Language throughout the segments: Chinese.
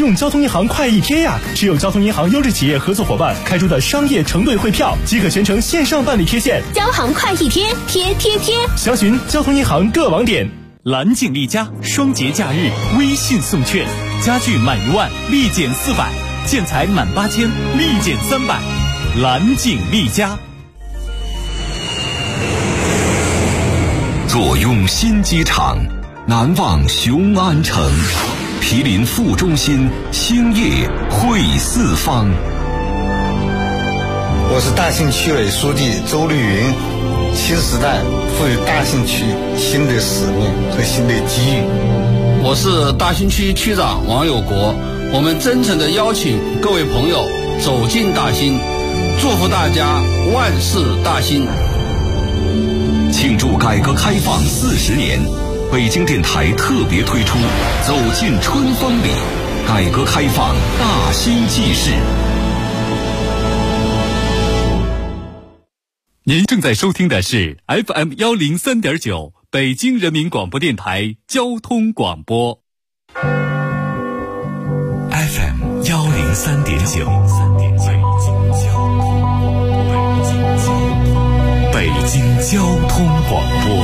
用交通银行快一贴呀！持有交通银行优质企业合作伙伴开出的商业承兑汇票，即可全程线上办理贴现。 交行快一贴，贴贴贴！ 详询交通银行各网点。 蓝景丽家双节假日微信送券，家具满1万立减400，建材满8000立减300。蓝景丽家。 坐拥新机场，难忘雄安城，毗邻副中心，兴业汇四方。 我是大兴区委书记周绿云。新时代赋予大兴区新的使命和新的机遇。 我是大兴区区长王有国，我们真诚地邀请各位朋友走进大兴，祝福大家万事大兴。 庆祝改革开放40年，北京电台特别推出《走进春风里》，改革开放大兴纪事。 您正在收听的是 FM 103.9北京人民广播电台交通广播。 FM 103.9北京交通广播，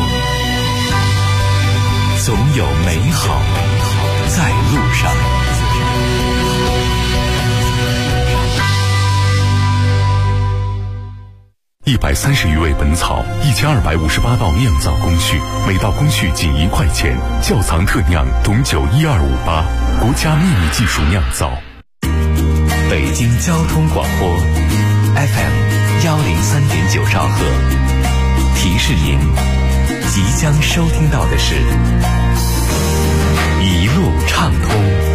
总有美好在路上。130余味本草，1258道酿造工序，每道工序仅1块钱。窖藏特酿董酒12588，国家秘密技术酿造。北京交通广播 FM 103.9兆赫，提示您即将收听到的是一路畅通。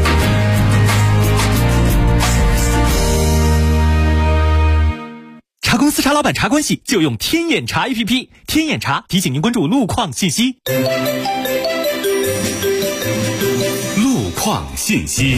茶公司茶老板茶关系就用天眼查 APP， 天眼查提醒您关注路况信息。 路况信息。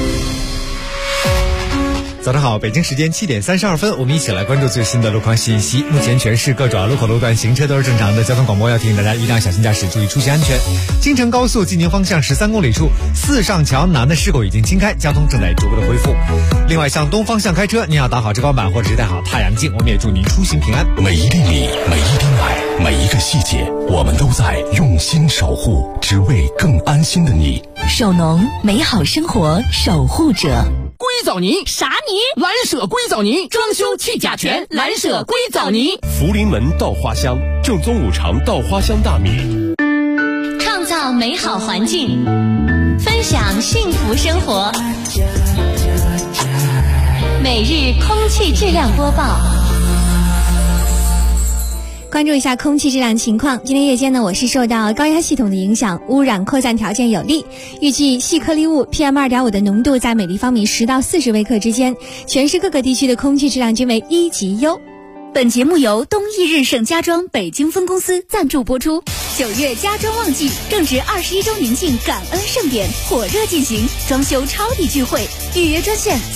早上好，北京时间7点32分，我们一起来关注最新的路况信息。目前全市各主要路口路段行车都是正常的，交通广播要提醒大家一定要小心驾驶，注意出行安全。京承高速进宁方向13公里处四上桥南的事故已经清开，交通正在逐步的恢复。另外向东方向开车，您要打好遮光板或者是戴好太阳镜，我们也祝您出行平安。 每一粒米，每一滴奶，每一个细节，我们都在用心守护，只为更安心的你。 首农，美好生活守护者。 硅藻泥啥泥？ 蓝舍硅藻泥，装修去甲醛，蓝舍硅藻泥。 福临门稻花香，正宗5常稻花香大米。 创造美好环境，分享幸福生活。每日空气质量播报。 关注一下空气质量情况。今天夜间呢，我市受到高压系统的影响，污染扩散条件有利，预计细颗粒物 PM2.5 的浓度在每立方米10到40微克之间，全市各个地区的空气质量均为1级优。 本节目由东易日盛家装北京分公司赞助播出。9月家装旺季，正值21周年庆感恩盛典火热进行，装修超抵聚会，预约专线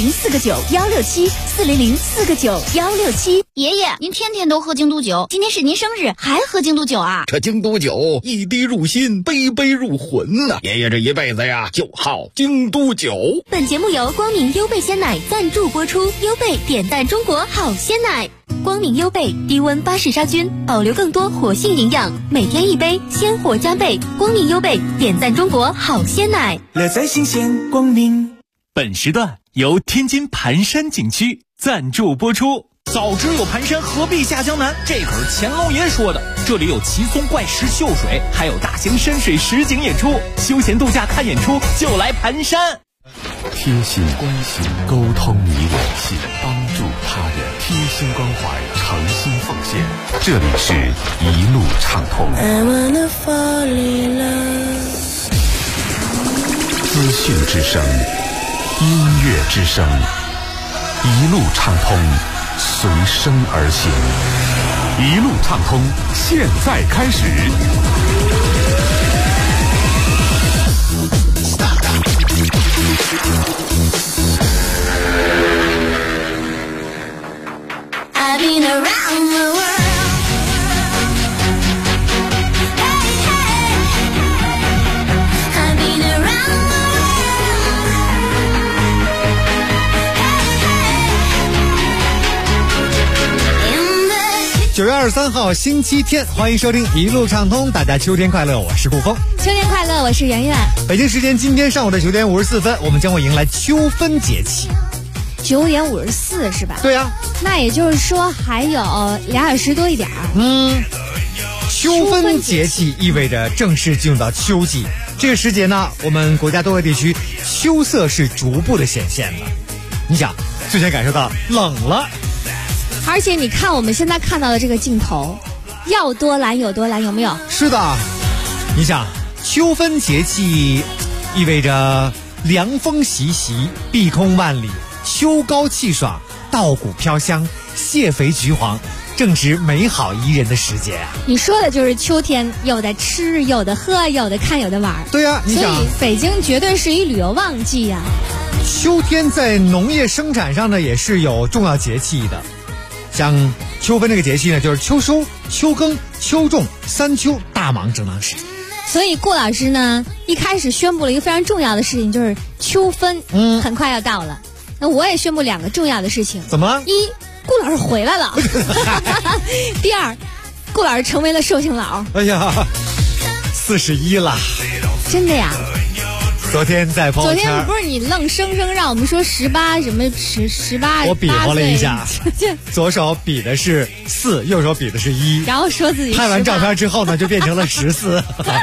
400-499-167，400-499-167。 爷爷，您天天都喝京都酒，今天是您生日，还喝京都酒啊？ 这京都酒一滴入心，杯杯入魂呐！爷爷这一辈子呀，就好京都酒。 本节目由光明优贝鲜奶赞助播出，优贝点赞中国好鲜奶。光明优贝低温巴氏杀菌，保留更多活性营养，每天一杯，鲜活加倍。光明优贝点赞中国好鲜奶， 乐在新鲜光明。本时段由天津盘山景区赞助播出。早知有盘山，何必下江南？这可是乾隆爷说的。这里有奇松怪石秀水，还有大型山水实景演出，休闲度假看演出就来盘山。 贴心关心，沟通你我心，帮助他人，贴心关怀，诚心奉献。这里是一路畅通。资讯之声，音乐之声，一路畅通，随声而行。一路畅通，现在开始。 I've been around the world. Hey, hey. I've been around the world. 9月23号星期天，欢迎收听一路畅通，大家秋天快乐，我是顾峰。 秋天快乐，我是圆圆。 北京时间今天上午的9点54分，我们将会迎来秋分节气。 9点54是吧？ 对呀、 那也就是说还有2小时多一点。 秋分节气意味着正式进入到秋季。这个时节呢，我们国家多个地区秋色是逐步的显现了。你想，最先感受到冷了， 而且你看我们现在看到的这个镜头，要多蓝有多蓝，有没有？ 是的。你想，秋分节气意味着凉风习习，碧空万里，秋高气爽，稻谷飘香，蟹肥橘黄，正值美好宜人的时节啊！ 你说的就是秋天，有的吃，有的喝，有的看，有的玩。 对呀、你想， 所以北京绝对是一旅游旺季呀。 秋天在农业生产上呢，也是有重要节气的。像秋分这个节气呢，就是秋收、秋耕、秋种三秋大忙正当时。 所以顾老师呢，一开始宣布了一个非常重要的事情，就是秋分，很快要到了。那我也宣布2个重要的事情。 怎么了？ 一，顾老师回来了。第二，顾老师成为了寿星佬。 哎呀，41了。 真的呀？ 昨天在朋友圈， 昨天不是你愣生生让我们说18什么18？ 我比划了一下，左手比的是4，右手比的是1， 然后说自己拍完照片之后呢，就变成了14。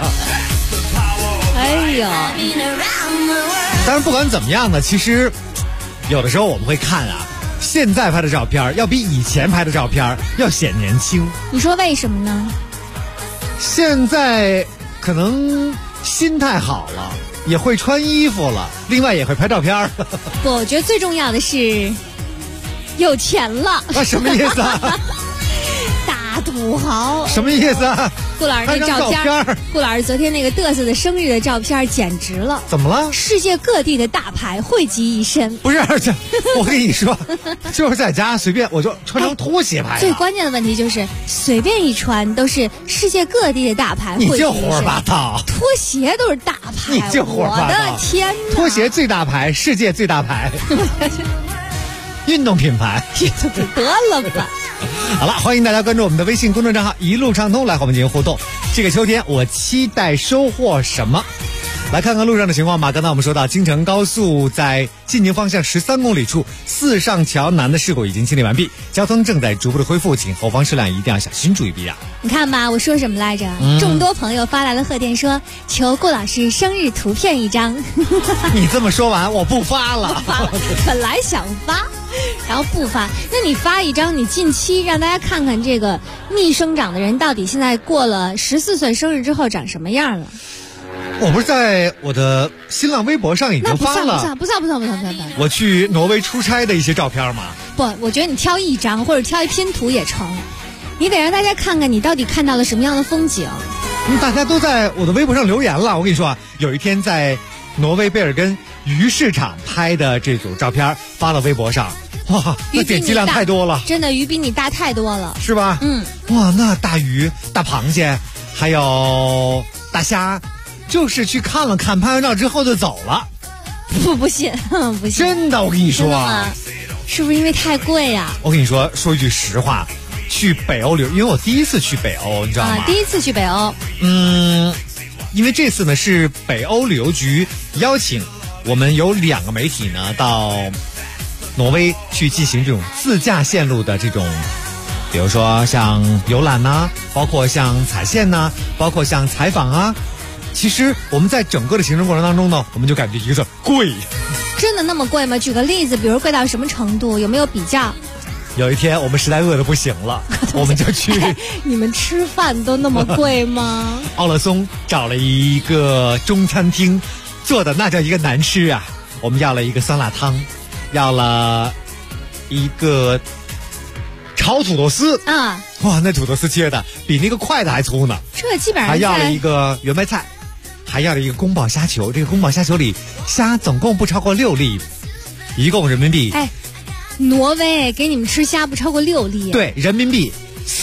哎呦！ 但是不管怎么样呢，其实有的时候我们会看啊，现在拍的照片要比以前拍的照片要显年轻。 你说为什么呢？ 现在可能心态好了，也会穿衣服了，另外也会拍照片。 不，我觉得最重要的是有钱了。 什么意思啊？ 大土豪。 什么意思啊？ 顾老师那照片，顾老师昨天那个嘚瑟的生日的照片简直了。 怎么了？ 世界各地的大牌汇集一身。 不是，我跟你说，就是在家随便我就穿成拖鞋拍。 最关键的问题就是随便一穿都是世界各地的大牌汇集一身。 你就胡说八道。 拖鞋都是大牌。 你就胡说八道。 我的天哪！ 拖鞋最大牌，世界最大牌。运动品牌。 得了吧。 好了，欢迎大家关注我们的微信公众账号一路畅通，来和我们进行互动。这个秋天我期待收获什么？来看看路上的情况吧。刚才我们说到京承高速在进宁方向13公里处四上桥南的事故已经清理完毕，交通正在逐步的恢复，请后方车辆一定要小心注意避让。 你看吧，我说什么来着？众多朋友发来了贺电说求顾老师生日图片1张。 你这么说完我不发了。 本来想发然后不发，那你发1张，你近期让大家看看这个逆生长的人到底现在过了14岁生日之后长什么样了。 我不是在我的新浪微博上已经发了， 不算。 我去挪威出差的一些照片嘛。 不，我觉得你挑1张或者挑一拼图也成，你得让大家看看你到底看到了什么样的风景。 大家都在我的微博上留言了。我跟你说啊，有一天在挪威贝尔根鱼市场拍的这组照片发到微博上，哇，那点击量太多了。 真的，鱼比你大太多了， 是吧？哇，那大鱼、大螃蟹还有大虾，就是去看了看，拍完照之后就走了。 不信，不信。 真的，我跟你说啊， 是不是因为太贵呀？ 我跟你说一句实话，去北欧旅游，因为我第一次去北欧，你知道吗？ 第一次去北欧。 因为这次呢是北欧旅游局邀请我们有2个媒体呢到挪威去进行这种自驾线路的这种，比如说像游览呐，包括像踩线呐，包括像采访啊。其实我们在整个的行程过程当中呢，我们就感觉一个是贵。 真的那么贵吗？举个例子，比如贵到什么程度？有没有比较？ 有一天我们实在饿得不行了，我们就去。 你们吃饭都那么贵吗？ 奥勒松找了一个中餐厅，做的那叫一个难吃啊！我们要了一个酸辣汤，要了一个炒土豆丝啊！ 哇，那土豆丝切的比那个筷子还粗呢。 这基本上还要了一个圆白菜，还要了一个宫保虾球。这个宫保虾球里虾总共不超过6粒，一共人民币。 挪威给你们吃虾不超过6粒。 对，人民币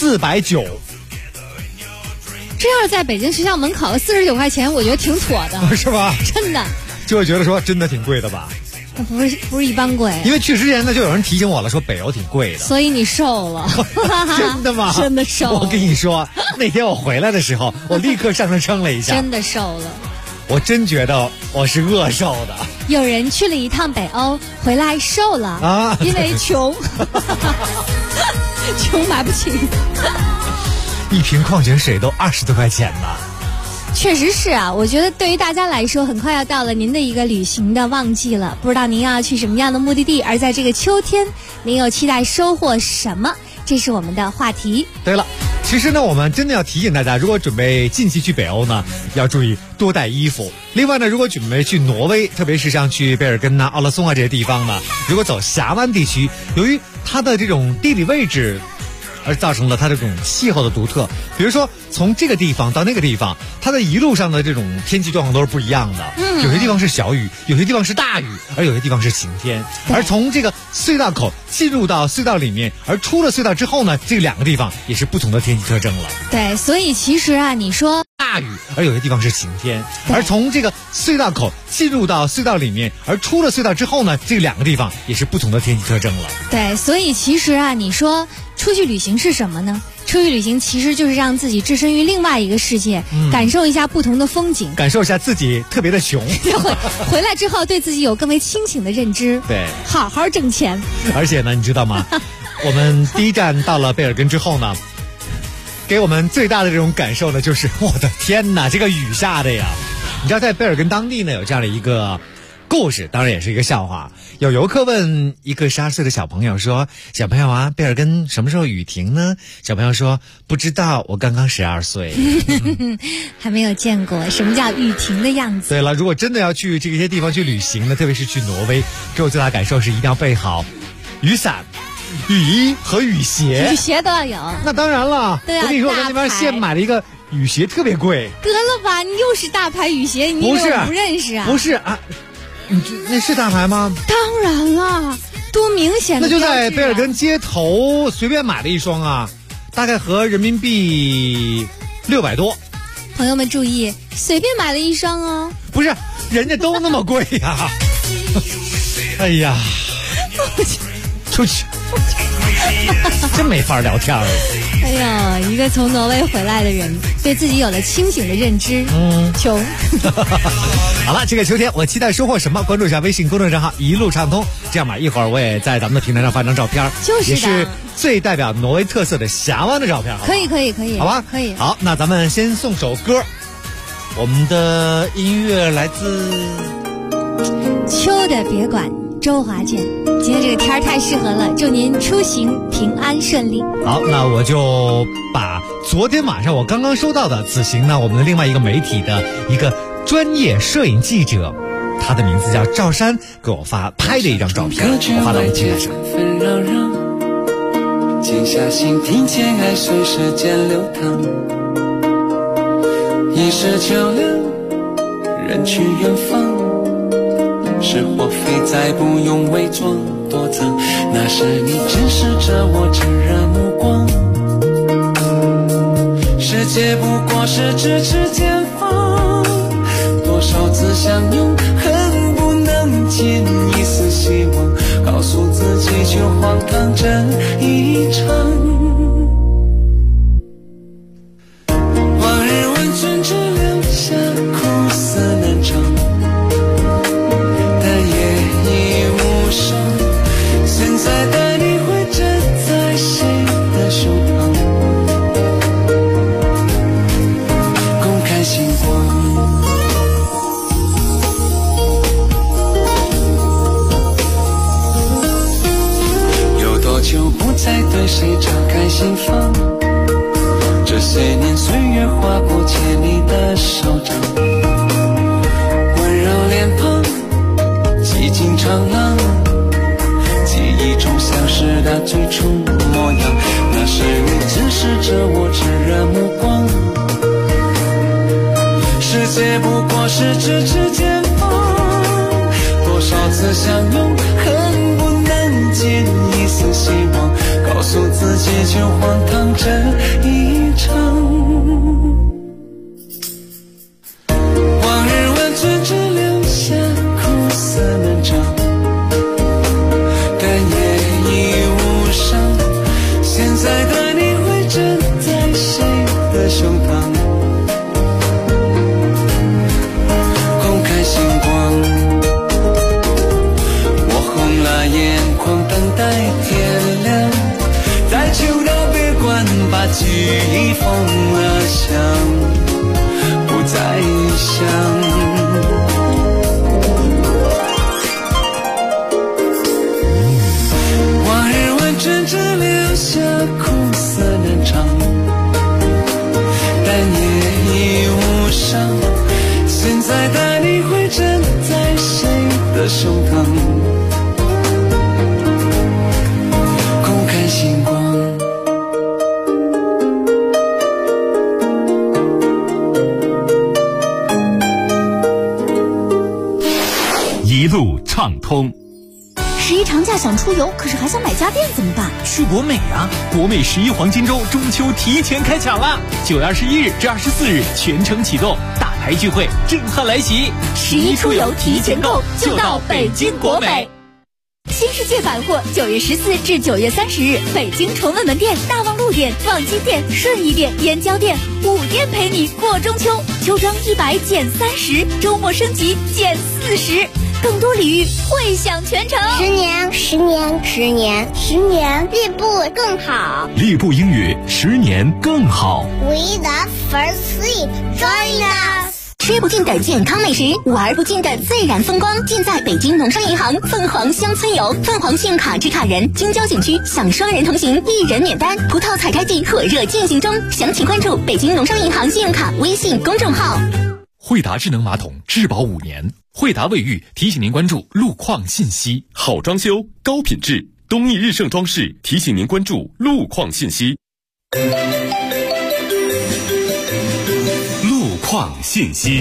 490。 这要是在北京学校门口49块钱，我觉得挺妥的， 是吧？ 真的。 就会觉得说真的挺贵的吧。 不是一般贵。 因为去之前呢，就有人提醒我了，说北欧挺贵的。 所以你瘦了。 真的吗？ 真的瘦了。 我跟你说，那天我回来的时候，我立刻上身称了一下， 真的瘦了。 我真觉得我是饿瘦的。 有人去了一趟北欧，回来瘦了啊，因为穷，穷买不起。 一瓶矿泉水都20多块钱呢。 确实是啊，我觉得对于大家来说，很快要到了您的一个旅行的旺季了。不知道您要去什么样的目的地，而在这个秋天，您又期待收获什么？这是我们的话题。 对了，其实呢，我们真的要提醒大家，如果准备近期去北欧呢，要注意多带衣服。另外呢，如果准备去挪威，特别是像去贝尔根呐、奥勒松啊这些地方呢，如果走峡湾地区，由于它的这种地理位置，而造成了它这种气候的独特。比如说从这个地方到那个地方，它的一路上的这种天气状况都是不一样的。有些地方是小雨，有些地方是大雨，而有些地方是晴天。而从这个隧道口进入到隧道里面，而出了隧道之后呢，这两个地方也是不同的天气特征了。 对，所以其实啊，你说大雨，而有些地方是晴天。而从这个隧道口进入到隧道里面，而出了隧道之后呢，这两个地方也是不同的天气特征了。 对，所以其实啊，你说出去旅行是什么呢？出去旅行其实就是让自己置身于另外一个世界，感受一下不同的风景， 感受一下自己特别的穷。 回来之后对自己有更为清醒的认知。 对， 好好挣钱。 而且呢，你知道吗？我们第一站到了贝尔根之后呢，给我们最大的这种感受呢，就是我的天哪，这个雨下的呀！你知道，在贝尔根当地呢，有这样的一个故事，当然也是一个笑话。有游客问一个12岁的小朋友说：“小朋友啊，贝尔根什么时候雨停呢？”小朋友说：“不知道，我刚刚12岁。” 还没有见过什么叫雨停的样子。 对了，如果真的要去这些地方去旅行呢，特别是去挪威，给我最大感受是一定要备好雨伞、雨衣和雨鞋。 雨鞋都要有。 那当然了，我跟你说，我在那边现买了一个雨鞋，特别贵。 得了吧，你又是大牌雨鞋，你又不认识啊？ 不是啊。那是大牌吗？ 当然了，多明显的那就在贝尔根街头随便买了一双啊，大概合人民币600多。 朋友们注意，随便买了一双哦。 不是，人家都那么贵呀！哎呀，出去，真没法聊天了。 哎呀，一个从挪威回来的人，对自己有了清醒的认知。穷。 好了，这个秋天我期待收获什么？关注一下微信公众账号一路畅通。这样吧，一会儿我也在咱们的平台上发张照片， 就是也是最代表挪威特色的峡湾的照片，好不好？ 可以， 好吧， 可以。 好，那咱们先送首歌，我们的音乐来自秋的别管。周华健，今天这个天儿太适合了，祝您出行平安顺利。 好，那我就把昨天晚上我刚刚收到的此行呢，我们的另外一个媒体的一个专业摄影记者，他的名字叫赵山，给我拍的一张照片，我发到我们平台上。静下心听见爱随时间流淌，一时秋凉，人去远方。是或非，再不用伪装躲藏，那是你直视着我炙热目光。世界不过是咫尺前方，多少次相拥，恨不能见一丝希望，告诉自己就荒唐这一场。往日温存只留下苦涩难长，现在的你会站在谁的胸膛，公开星光。有多久不再对谁敞开心房，这些年岁月划过牵你的手掌，温柔脸庞，几经长廊，记忆中消失的最初模样，那是你直视着我炙热目光。世界不过是咫尺前方，多少次相拥，恨不能见一丝希望，告诉自己就荒唐这一场。往日温存只留下苦涩难长， 已封了箱，不再想。往日完整只留下苦涩难尝，但也已无伤。现在带你会站在谁的手旁，共看星光。 一路畅通。 11长假想出游，可是还想买家电怎么办？ 去国美啊！国美11黄金周中秋提前开抢了，9月21日至24日全程启动，大牌聚会震撼来袭 ！11出游提前购，就到北京国美。新世界百货9月14至9月30日，北京崇文门店、大望路店、望京店、顺义店、燕郊店5店陪你过中秋，秋装100减30，周末升级减40。更多礼遇，惠享全城。 10年，10年，10年，10年，立步更好。 立步英语10年更好。 We love first sleep. Join us. 吃不尽的健康美食，玩不尽的自然风光，尽在北京农商银行凤凰乡村游。凤凰信用卡持卡人京郊景区享双人同行，1人免单，葡萄采摘季火热进行中。详情关注北京农商银行信用卡微信公众号。 惠达智能马桶质保5年。惠达卫浴提醒您关注路况信息。 好装修，高品质，东义日盛装饰提醒您关注路况信息。 路况信息。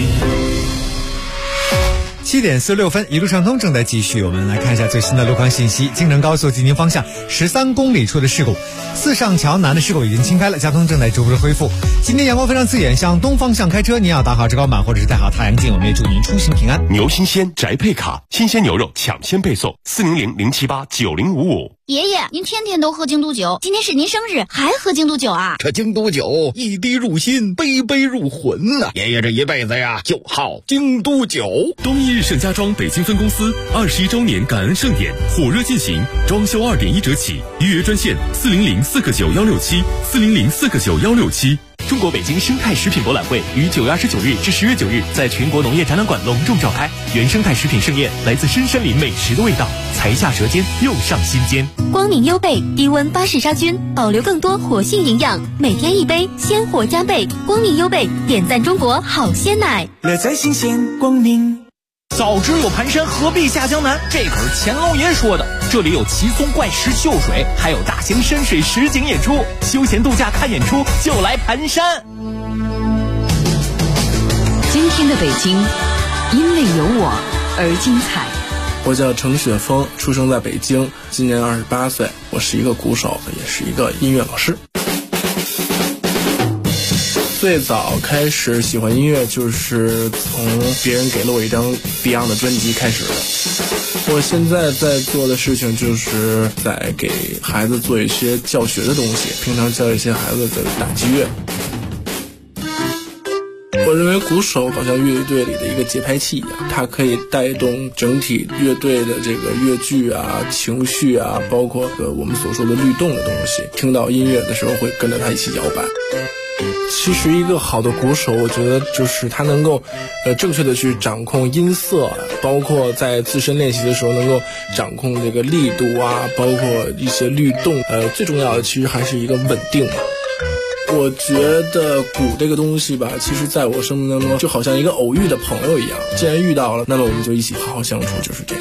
7点46分，一路畅通正在继续。我们来看一下最新的路况信息。京承高速济宁方向13公里处的事故，四上桥南的事故已经清开了，交通正在逐步的恢复。今天阳光非常刺眼，向东方向开车，您要打好遮光板或者是戴好太阳镜。我们也祝您出行平安。 牛新鲜宅配卡，新鲜牛肉抢先配送，400-078-9055。 爷爷，您天天都喝京都酒，今天是您生日，还喝京都酒啊？ 这京都酒一滴入心，杯杯入魂呐！爷爷这一辈子呀，就好京都酒。 东义日盛家装北京分公司21周年感恩盛典火热进行，装修2.1折起，预约专线400-49167，400-49167。 中国北京生态食品博览会于9月29日至10月9日在全国农业展览馆隆重召开，原生态食品盛宴来自深山里美食的味道，才下舌尖又上心间。 光明优贝低温巴氏杀菌，保留更多活性营养，每天一杯，鲜活加倍。光明优贝点赞中国好鲜奶， 乐在新鲜光明。 早知有盘山，何必下江南？这可是乾隆爷说的。这里有奇松怪石秀水，还有大型山水实景演出。休闲度假看演出就来盘山。 今天的北京，因为有我而精彩。 我叫程雪峰，出生在北京，今年28岁。我是一个鼓手，也是一个音乐老师。最早开始喜欢音乐，就是从别人给了我一张 Beyond 的专辑开始的。我现在在做的事情就是在给孩子做一些教学的东西，平常教一些孩子的打击乐。我认为鼓手好像乐队里的一个节拍器一样，它可以带动整体乐队的这个乐句啊、情绪啊，包括我们所说的律动的东西。听到音乐的时候会跟着它一起摇摆。其实一个好的鼓手，我觉得就是他能够正确的去掌控音色，包括在自身练习的时候能够掌控这个力度啊，包括一些律动。最重要的其实还是一个稳定嘛。我觉得鼓这个东西吧，其实在我生命当中就好像一个偶遇的朋友一样，既然遇到了，那么我们就一起好好相处，就是这样。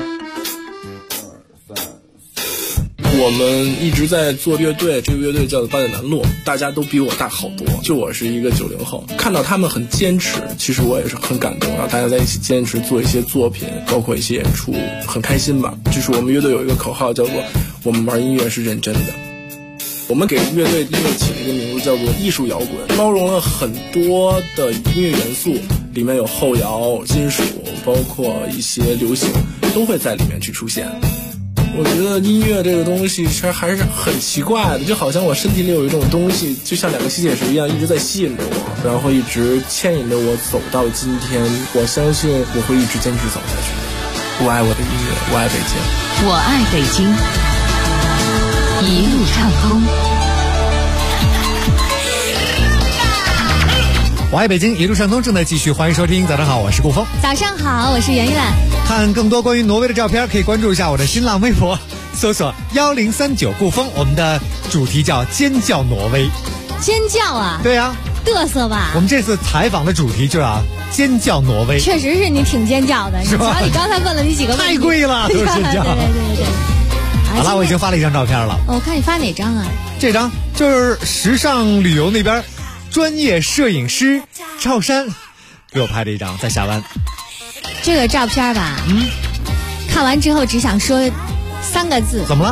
我们一直在做乐队，这个乐队叫做8点南路，大家都比我大好多，就我是一个90后，看到他们很坚持，其实我也是很感动，然后大家在一起坚持做一些作品，包括一些演出，很开心吧。就是我们乐队有一个口号叫做我们玩音乐是认真的。我们给乐队音乐起了一个名字叫做艺术摇滚，包容了很多的音乐元素，里面有后摇、金属，包括一些流行，都会在里面去出现。我觉得音乐这个东西其实还是很奇怪的，就好像我身体里有一种东西，就像2个吸铁石一样，一直在吸引着我，然后一直牵引着我走到今天。我相信我会一直坚持走下去。我爱我的音乐，我爱北京， 我爱北京，一路畅通。 我爱北京，一路畅通正在继续，欢迎收听。早上好，我是顾峰。 早上好，我是圆圆。 看更多关于挪威的照片，可以关注一下我的新浪微博，搜索1039顾峰。我们的主题叫尖叫挪威。 尖叫啊？ 对啊， 嘚瑟吧。 我们这次采访的主题就要尖叫挪威。 确实是你挺尖叫的， 是吧？ 你刚才问了你几个问题， 太贵了，都是尖叫。 对。 好了，我已经发了一张照片了。 我看你发哪张啊？ 这张就是时尚旅游那边专业摄影师赵山给我拍的一张，在峡湾。 这个照片吧，看完之后只想说3个字。 怎么了？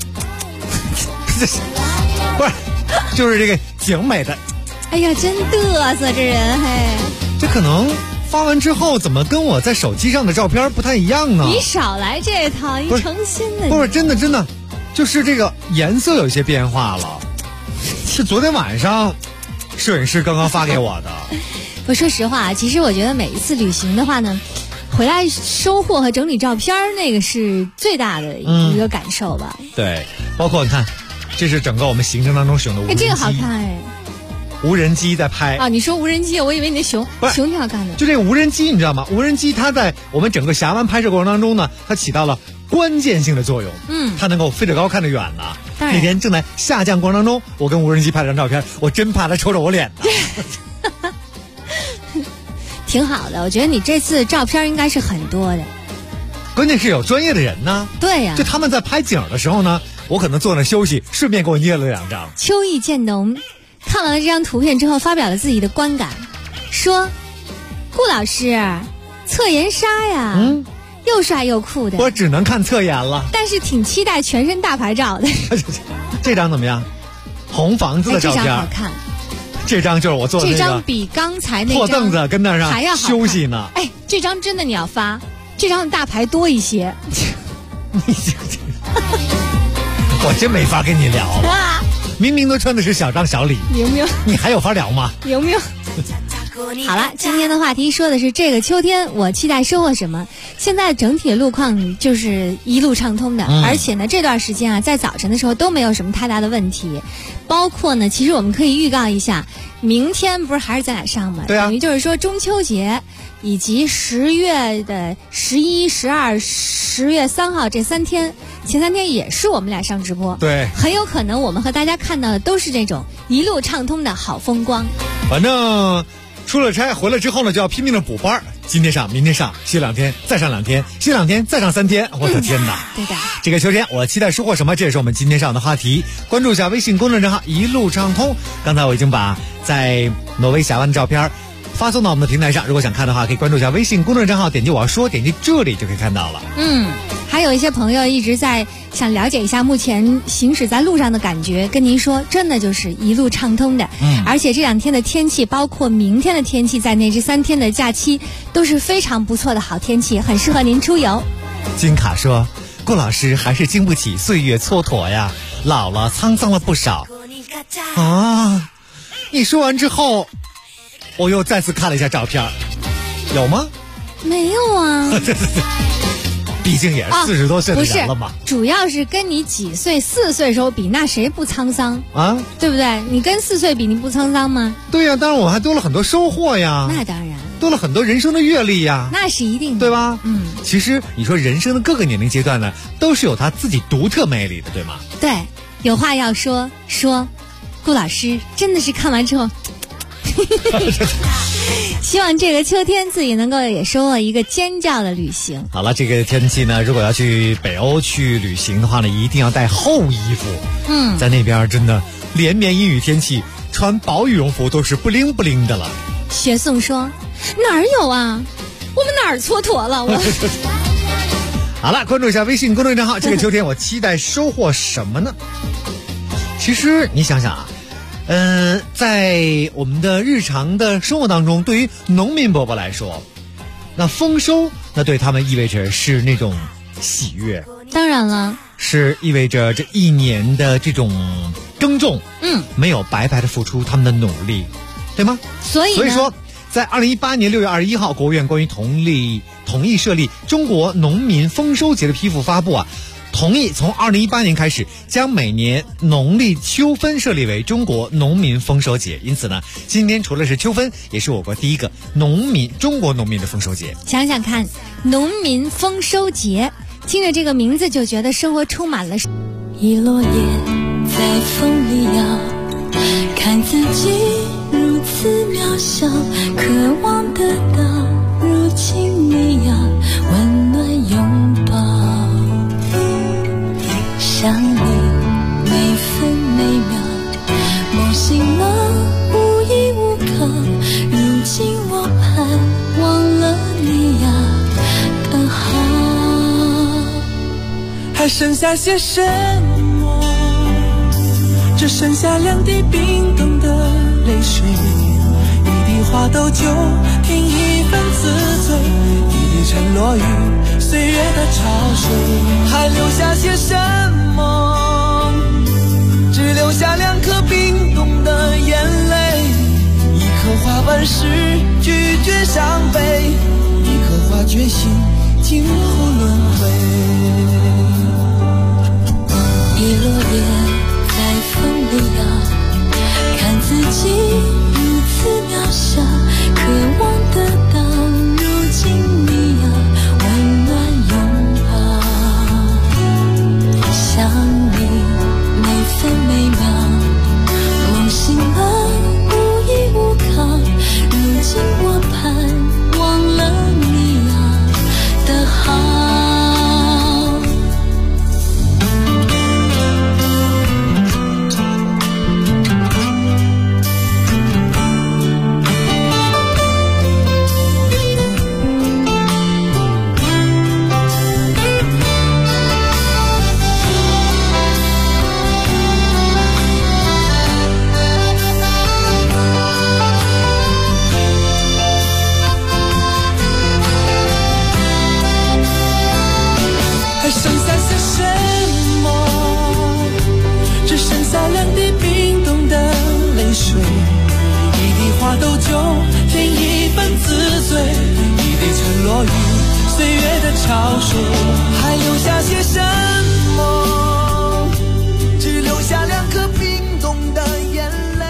不是，就是这个景美的。 哎呀，真嘚瑟这人，嘿。 这可能发完之后怎么跟我在手机上的照片不太一样呢？ 你少来这套，你诚心的。 不是真的，就是这个颜色有一些变化了。是昨天晚上摄影师刚刚发给我的。 我说实话，其实我觉得每一次旅行的话呢，回来收获和整理照片，那个是最大的一个感受吧。 对，包括你看，这是整个我们行程当中使用的无人机。 这个好看哎。 无人机在拍啊！你说无人机，我以为你的熊挺好看的。 就这个无人机，你知道吗？无人机它在我们整个峡湾拍摄过程当中呢，它起到了关键性的作用。它能够飞得高，看得远呢。那天正在下降过程当中，我跟无人机拍了张照片，我真怕它抽着我脸呢。 挺好的，我觉得你这次照片应该是很多的。 关键是有专业的人呢。 对呀。 就他们在拍景的时候呢，我可能坐那休息，顺便给我捏了2张。 秋意渐浓。看完了这张图片之后，发表了自己的观感，说：“顾老师，侧颜杀呀，又帅又酷的。” 我只能看侧颜了， 但是挺期待全身大牌照的。 这张怎么样？红房子的照片， 这张好看。 这张就是我做的那个。 这张比刚才那张破凳子跟那上还要好休息呢。 哎，这张真的你要发，这张的大牌多一些。 我真没法跟你聊了。明明都穿的是小张小李， 明明你还有法聊吗？ 明明。好了，今天的话题说的是这个秋天我期待收获什么。现在整体的路况就是一路畅通的，而且呢这段时间啊，在早晨的时候都没有什么太大的问题。包括呢，其实我们可以预告一下，明天不是还是在哪上吗？ 对啊， 等于就是说中秋节以及10月的11、12、10月3号这3天，前3天也是我们俩上直播。 对， 很有可能我们和大家看到的都是这种一路畅通的好风光。 反正出了差回来之后呢，就要拼命的补班，今天上，明天上，歇2天，再上2天，歇2天，再上3天。我的天哪！ 对的。 这个秋天我期待收获什么？这也是我们今天上的话题。关注一下微信公众账号一路畅通。刚才我已经把在挪威峡湾的照片发送到我们的平台上，如果想看的话，可以关注一下微信公众账号，点击我要说，点击这里就可以看到了。 还有一些朋友一直在想了解一下目前行驶在路上的感觉，跟您说，真的就是一路畅通的。而且这2天的天气，包括明天的天气，在内这3天的假期都是非常不错的好天气，很适合您出游。 金卡说，顾老师还是经不起岁月蹉跎呀，老了沧桑了不少啊。你说完之后，我又再次看了一下照片，有吗？ 没有啊。 毕竟也是40多岁的人了嘛。 不是，主要是跟你几岁4岁时候比，那谁不沧桑啊？ 对不对？你跟4岁比，你不沧桑吗？ 对呀，当然我还多了很多收获呀。 那当然， 多了很多人生的阅历呀。 那是一定的， 对吧？其实你说人生的各个年龄阶段呢，都是有它自己独特魅力的，对吗？ 对，有话要说。顾老师真的是看完之后。希望这个秋天自己能够也收获一个尖叫的旅行。 好了，这个天气呢，如果要去北欧去旅行的话呢，一定要带厚衣服。在那边真的连绵阴雨天气，穿薄羽绒服都是不灵不灵的了。 雪颂说：“哪儿有啊？我们哪儿蹉跎了？” 好了，关注一下微信公众账号。这个秋天我期待收获什么呢？其实你想想啊。在我们的日常的生活当中，对于农民伯伯来说，那丰收那对他们意味着是那种喜悦。 当然了， 是意味着这一年的这种耕种，没有白白的付出他们的努力，对吗？所以说，在2018年6月21号，国务院关于同意设立中国农民丰收节的批复发布啊。 同意从2018年开始将每年农历秋分设立为中国农民丰收节。因此呢，今天除了是秋分，也是我国第一个中国农民的丰收节。 想想看，农民丰收节，听着这个名字就觉得生活充满了。 一落叶在风里摇，看自己如此渺小，渴望得到如今你要温暖拥抱。想你每分每秒，梦醒了无依无靠，如今我盼望了你要的好。还剩下些什么？只剩下2滴冰冻的泪水，一滴花豆酒听一份自醉，一滴沉落于岁月的潮水。还留下些什么？只留下2颗冰冻的眼泪，一颗花瓣时拒绝伤悲，一颗花决心今后轮回。一落叶在风里摇，看自己如此渺小，渴望得到如今你要温暖拥抱。想你每分每秒，梦醒了无依无靠，如今我盼望了你要的好。潮水还留下些什么？只留下2颗冰冻的眼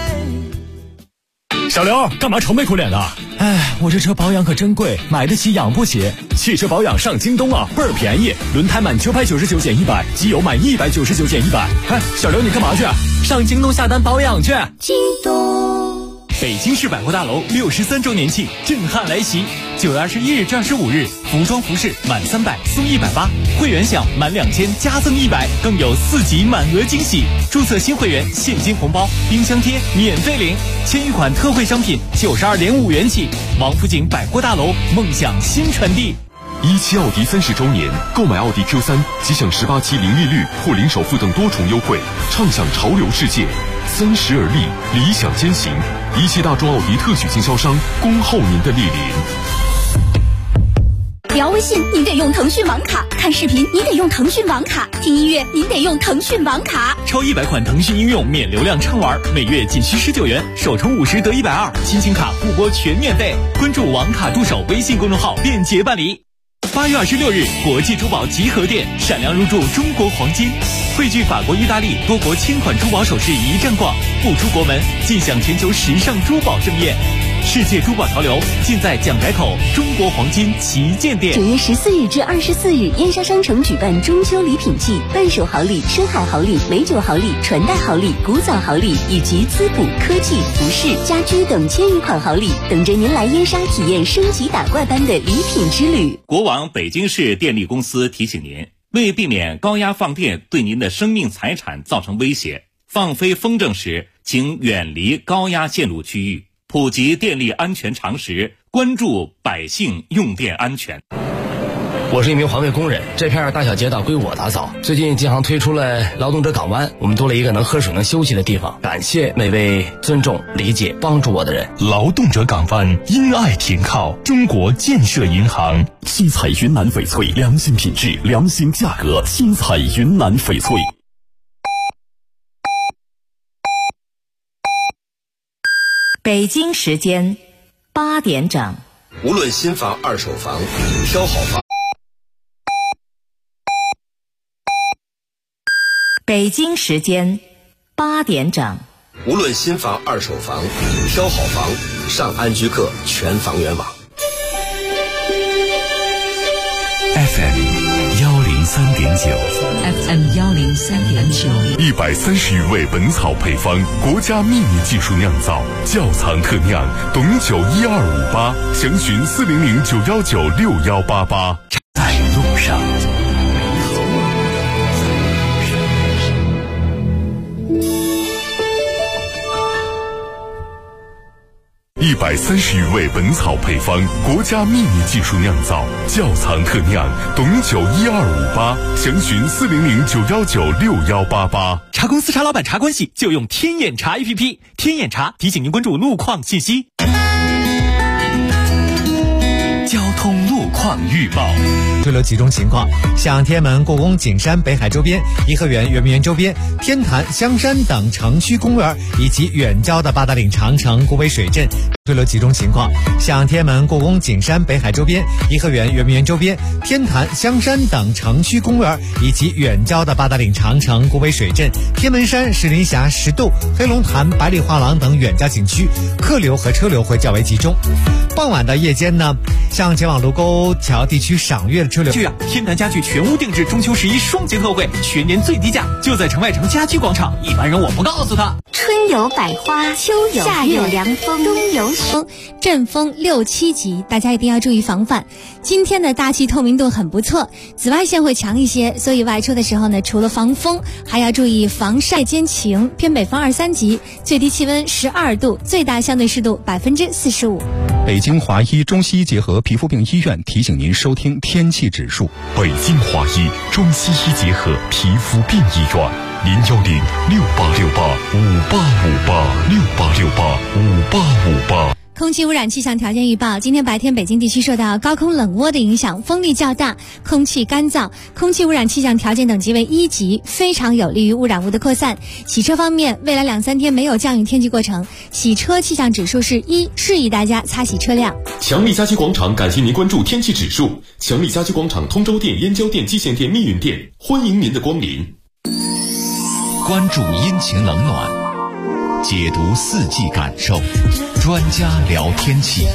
泪。 小刘，干嘛愁眉苦脸的？ 哎，我这车保养可真贵，买得起养不起。 汽车保养上京东啊，倍儿便宜，轮胎满999减100，机油满199减100。哎，小刘你干嘛去？ 上京东下单保养去。 京东。 北京市百货大楼63周年庆震撼来袭，9月21日至25日，服装服饰满300送180，会员享满2000加赠100，更有4级满额惊喜。注册新会员现金红包、冰箱贴免费领，签一款特惠商品92.5元起。王府井百货大楼，梦想新传递。 17奥迪30周年，购买奥迪 Q3 即享18期零利率或零首付等多重优惠，畅享潮流世界。30而立，理想先行。17大众奥迪特许经销商，恭候您的莅临。 聊微信您得用腾讯网卡，看视频您得用腾讯网卡，听音乐您得用腾讯网卡。 超100款腾讯应用免流量畅玩，每月仅需19元，首充50得120，亲情卡互拨全免费。关注网卡助手微信公众号，便捷办理。8月26日，国际珠宝集合店闪亮入驻中国黄金，汇聚法国、意大利多国千款珠宝首饰一站逛，不出国门尽享全球时尚珠宝盛宴。世界珠宝潮流尽在蒋改口中国黄金旗舰店。 9月14日至24日，燕莎商城举办中秋礼品季，伴手好礼、深海好礼、美酒好礼、传代好礼、古早好礼以及滋补、科技、服饰、家居等1000余款好礼，等着您来燕莎体验升级打怪般的礼品之旅。 国网北京市电力公司提醒您，为避免高压放电对您的生命财产造成威胁，放飞风筝时请远离高压线路区域，普及电力安全常识，关注百姓用电安全。 我是一名环卫工人，这片大小街道归我打扫。最近京杭推出了劳动者港湾，我们多了一个能喝水能休息的地方。感谢每位尊重、理解、帮助我的人。 劳动者港湾，因爱停靠，中国建设银行。 七彩云南翡翠，良心品质，良心价格。七彩云南翡翠。 北京时间8点整。 无论新房二手房，挑好房。 北京时间8点整。 无论新房、二手房，挑好房，上安居客全房源网。 FM 103.9 130余味本草配方，国家秘密技术酿造，窖藏特酿，董酒12588，详询400-919-6188。在路上。130余味本草配方，国家秘密技术酿造，窖藏特酿，董酒12588，详询400-919-6188。 茶公司茶老板茶关系就用天眼茶 APP， 天眼茶提醒您关注路况信息。交通路况预报。 车流集中情况，像天安门、故宫、景山、北海周边、颐和园、圆明园周边、天坛、香山等城区公园以及远郊的八达岭长城、古北水镇。车流集中情况，像天安门、故宫、景山、北海周边、颐和园、圆明园周边、天坛、香山等城区公园以及远郊的八达岭长城、古北水镇、天门山、石林峡、石渡、黑龙潭、百里画廊等远郊景区，客流和车流会较为集中。傍晚的夜间呢，像前往卢沟桥地区赏月的车流。 天坛家具全屋定制中秋11双节特惠，全年最低价就在城外城家居广场，一般人我不告诉他。 春有百花，秋有夏有凉风，冬有雪， 阵风6、7级，大家一定要注意防范。今天的大气透明度很不错，紫外线会强一些，所以外出的时候呢，除了防风，还要注意防晒兼晴。偏北风2、3级，最低气温12度，最大相对湿度45%。 北京华医中西医结合皮肤病医院提醒您收听天气指数。 北京华医中西医结合皮肤病医院，010-6868-5858，6868-5858。 空气污染气象条件预报，今天白天北京地区受到高空冷涡的影响，风力较大，空气干燥，空气污染气象条件等级为1级，非常有利于污染物的扩散。洗车方面，未来2、3天没有降雨天气过程，洗车气象指数是1，适宜大家擦洗车辆。 强力家居广场感谢您关注天气指数。强力家居广场通州店、燕郊店、蓟县店、密云店，欢迎您的光临。 关注阴晴冷暖，解读四季感受，专家聊天气。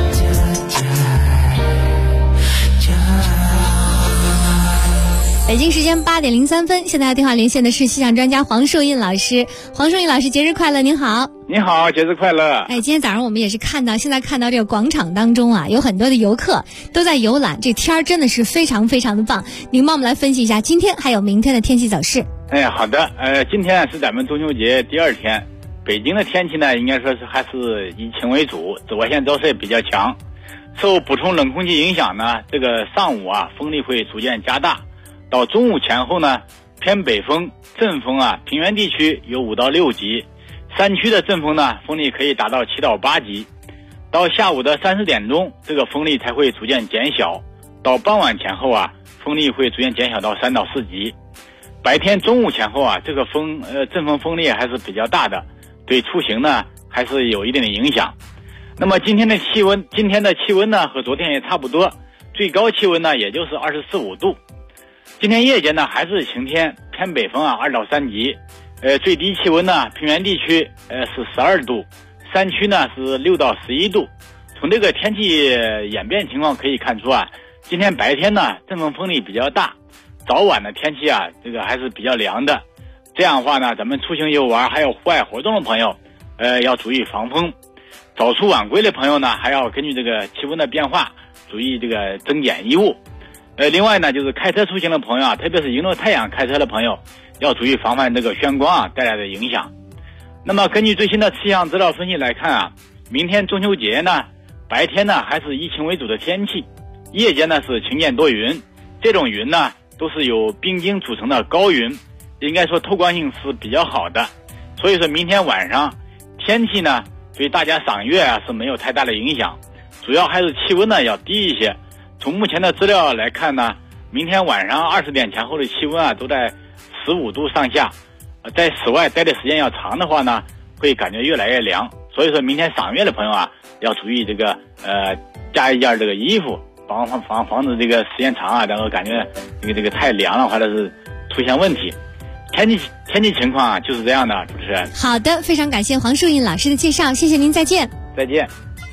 北京时间8点03分，现在电话连线的是气象专家黄树印老师。黄树印老师，节日快乐！您好。 您好，节日快乐！ 哎，今天早上我们也是现在看到这个广场当中啊，有很多的游客都在游览，这天儿真的是非常非常的棒。您帮我们来分析一下今天还有明天的天气走势。 哎，好的，今天是咱们中秋节第2天，北京的天气呢，应该说是还是以晴为主，紫外线照射比较强。受补充冷空气影响呢，这个上午啊，风力会逐渐加大。到中午前后呢，偏北风、阵风啊，平原地区有5到6级，山区的阵风呢，风力可以达到7到8级。到下午的3、4点钟，这个风力才会逐渐减小。到傍晚前后啊，风力会逐渐减小到3到4级。白天中午前后啊，这个阵风风力还是比较大的，对出行呢还是有一定的影响。那么今天的气温呢和昨天也差不多，最高气温呢也就是24、5度。今天夜间呢还是晴天，偏北风啊2到3级，最低气温呢平原地区是12度，山区呢是6到11度。从这个天气演变情况可以看出啊，今天白天呢阵风风力比较大，早晚的天气啊这个还是比较凉的。这样的话呢，咱们出行游玩还有户外活动的朋友要注意防风。早出晚归的朋友呢，还要根据这个气温的变化注意这个增减衣物。另外呢，就是开车出行的朋友啊，特别是迎着太阳开车的朋友，要注意防范这个眩光啊带来的影响。那么根据最新的气象资料分析来看啊，明天中秋节呢，白天呢还是以晴为主的天气，夜间呢是晴间多云。这种云呢都是由冰晶组成的高云，应该说透光性是比较好的。所以说明天晚上天气呢对大家赏月啊是没有太大的影响，主要还是气温呢要低一些。从目前的资料来看呢，明天晚上20点前后的气温啊都在15度上下，在室外待的时间要长的话呢，会感觉越来越凉。所以说明天赏月的朋友啊，要注意这个加一件这个衣服，防止这个时间长啊，然后感觉这个太凉了或者是出现问题。 天气情况就是这样的，主持人。 好的，非常感谢黄树印老师的介绍，谢谢您，再见。 再见。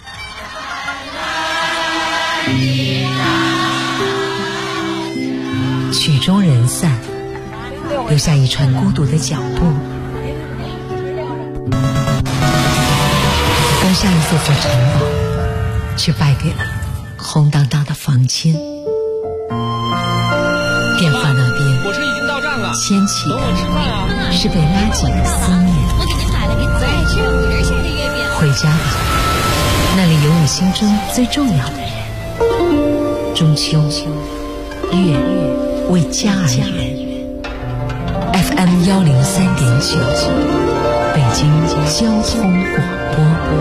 曲终人散，留下一串孤独的脚步，奔向一座座城堡，却败给了空荡荡的房间。电话那边， 火车已经到站了， 牵起等我吃饭啊！ 是被拉紧的思念。 我给您买了，您最爱吃而且的月饼。 回家吧，那里有你心中最重要的人。中秋，月为家而圆。FM 103.9，北京交通广播。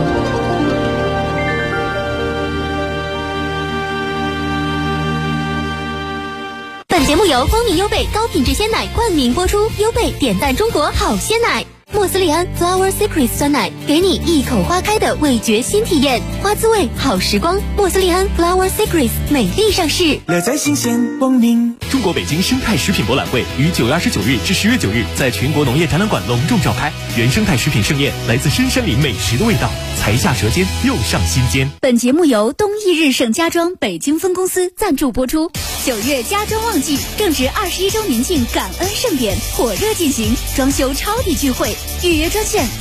本节目由光明优贝高品质鲜奶冠名播出，优贝点赞中国好鲜奶。莫斯利安 Flower Secret 酸奶，给你一口花开的味觉新体验，花滋味好时光。莫斯利安 Flower Secret 美丽上市， 乐在新鲜，光明。中国北京生态食品博览会于9月29日至10月9日在全国农业展览馆隆重召开，原生态食品盛宴，来自深山里美食的味道，才下舌尖又上心间。 本节目由东益日盛家装北京分公司赞助播出。9月家装旺季，正值21周年庆感恩盛典火热进行，装修超抵聚会，预约专线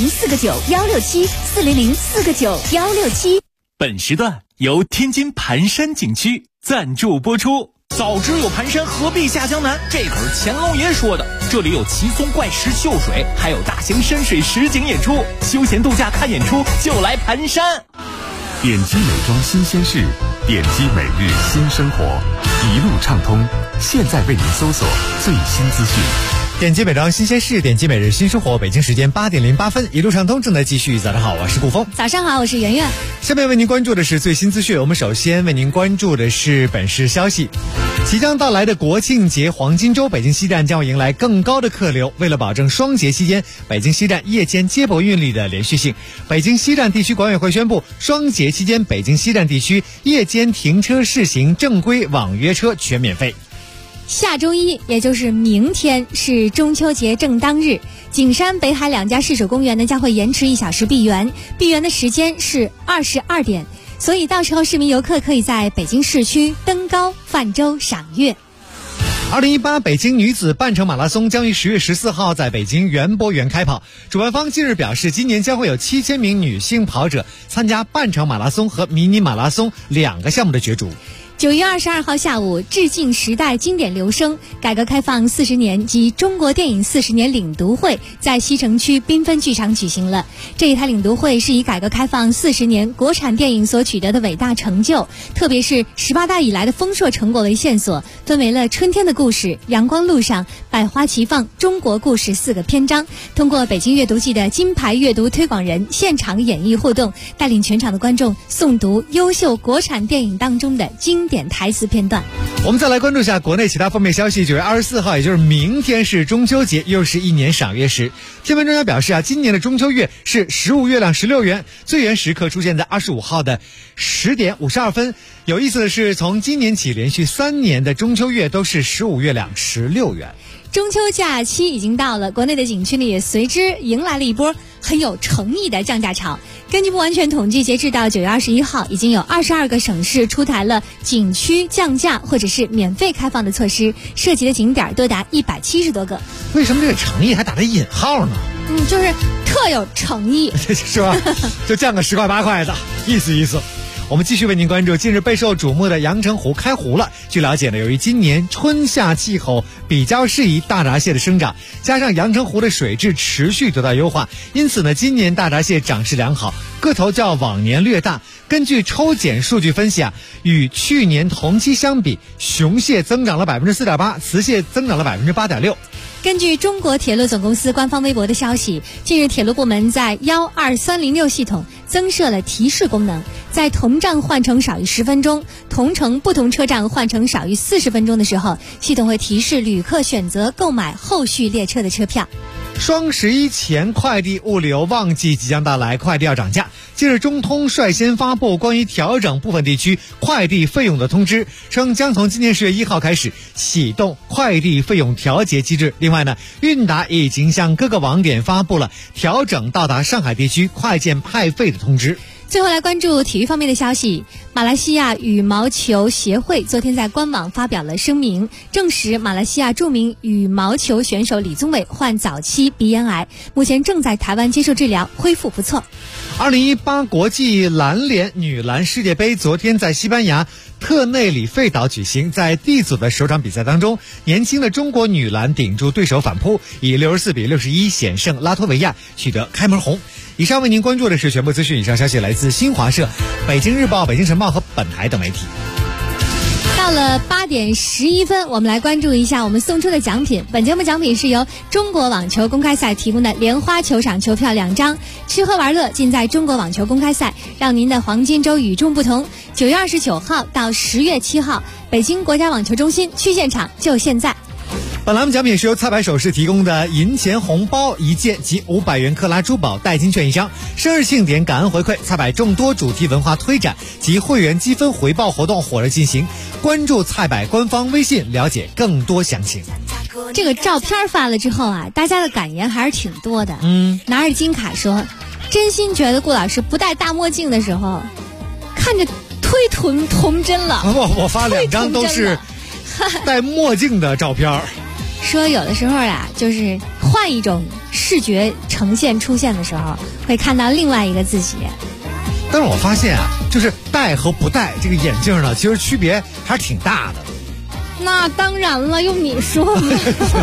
400-4个9-167，400-4个9-167。 本时段由天津盘山景区赞助播出。早知有盘山，何必下江南？这可是乾隆爷说的。这里有奇松怪石秀水，还有大型山水实景演出，休闲度假看演出就来盘山。 点击美妆新鲜事，点击每日新生活，一路畅通。现在为您搜索最新资讯。 点击美妆新鲜事，点击每日新生活。北京时间8点08分，一路畅通正在继续。早上好，我是顾峰。 早上好，我是圆圆。 下面为您关注的是最新资讯。我们首先为您关注的是本市消息。即将到来的国庆节黄金周，北京西站将会迎来更高的客流。为了保证双节期间北京西站夜间接驳运力的连续性，北京西站地区管委会宣布，双节期间北京西站地区夜间停车试行正规网约车全免费。 下周一，也就是明天，是中秋节正当日，景山、北海两家试水公园呢将会延迟1小时闭园，闭园的时间是22点，所以到时候市民游客可以在北京市区登高泛舟赏月。 2018北京女子半程马拉松将于10月14号在北京园博园开跑。主办方近日表示，今年将会有7000名女性跑者参加半程马拉松和迷你马拉松2个项目的角逐。 9月22号下午，致敬时代经典留声、改革开放40年及中国电影40年领读会在西城区缤纷剧场举行了。这一台领读会是以改革开放40年国产电影所取得的伟大成就，特别是18大以来的丰硕成果为线索，分为了春天的故事、阳光路上、百花齐放、中国故事4个篇章。通过北京阅读季的金牌阅读推广人现场演绎互动，带领全场的观众诵读优秀国产电影当中的经典台词片段。 我们再来关注一下国内其他方面消息。9月24号，也就是明天是中秋节，又是一年赏月时。天文专家表示今年的中秋月是15月亮16圆，最圆时刻出现在25号的10点52分。有意思的是，从今年起连续3年的中秋月都是15月亮16圆。 中秋假期已经到了，国内的景区呢也随之迎来了一波很有诚意的降价潮。根据不完全统计，截至到9月21号，已经有22个省市出台了景区降价或者是免费开放的措施，涉及的景点多达170多个。 为什么这个诚意还打着引号呢？ 就是特有诚意， 是吧？就降个10块8块的，意思意思。我们继续为您关注，近日备受瞩目的阳澄湖开湖了。据了解呢，由于今年春夏气候比较适宜大闸蟹的生长，加上阳澄湖的水质持续得到优化，因此呢，今年大闸蟹长势良好，个头较往年略大。根据抽检数据分析与去年同期相比，雄蟹增长了 4.8%， 雌蟹增长了 8.6%。 根据中国铁路总公司官方微博的消息，近日铁路部门在12306系统增设了提示功能，在同站换乘少于10分钟，同乘不同车站换乘少于40分钟的时候，系统会提示旅客选择购买后续列车的车票。 双11前快递物流旺季即将到来，快递要涨价。近日，中通率先发布关于调整部分地区快递费用的通知，称将从今年10月1号开始启动快递费用调节机制。另外呢，韵达已经向各个网点发布了调整到达上海地区快件派费的通知。 最后来关注体育方面的消息，马来西亚羽毛球协会昨天在官网发表了声明，证实马来西亚著名羽毛球选手李宗伟患早期鼻咽癌，目前正在台湾接受治疗，恢复不错。 2018国际篮联女篮世界杯昨天在西班牙特内里费岛举行，在 D 组的首场比赛当中，年轻的中国女篮顶住对手反扑，以64-61险胜拉脱维亚，取得开门红。以上为您关注的是全部资讯，以上消息来自新华社、北京日报、北京晨报和本台等媒体。 到了8点11分，我们来关注一下我们送出的奖品。本节目奖品是由中国网球公开赛提供的莲花球场球票2张，吃喝玩乐尽在中国网球公开赛，让您的黄金周与众不同。9月29号到10月7号，北京国家网球中心，去现场就现在。 本栏目奖品是由菜百首饰提供的银钱红包1件及500元克拉珠宝代金券1张。生日庆典感恩回馈，菜百众多主题文化推展及会员积分回报活动火热进行，关注菜百官方微信了解更多详情。 这个照片发了之后啊，大家的感言还是挺多的。拿着金卡说，真心觉得顾老师不戴大墨镜的时候，看着忒童真了。 我发2张都是戴墨镜的照片。 说有的时候啊，就是换一种视觉呈现出现的时候，会看到另外一个自己。 但是我发现啊，就是戴和不戴这个眼镜呢，其实区别还是挺大的。 那当然了，用你说吗？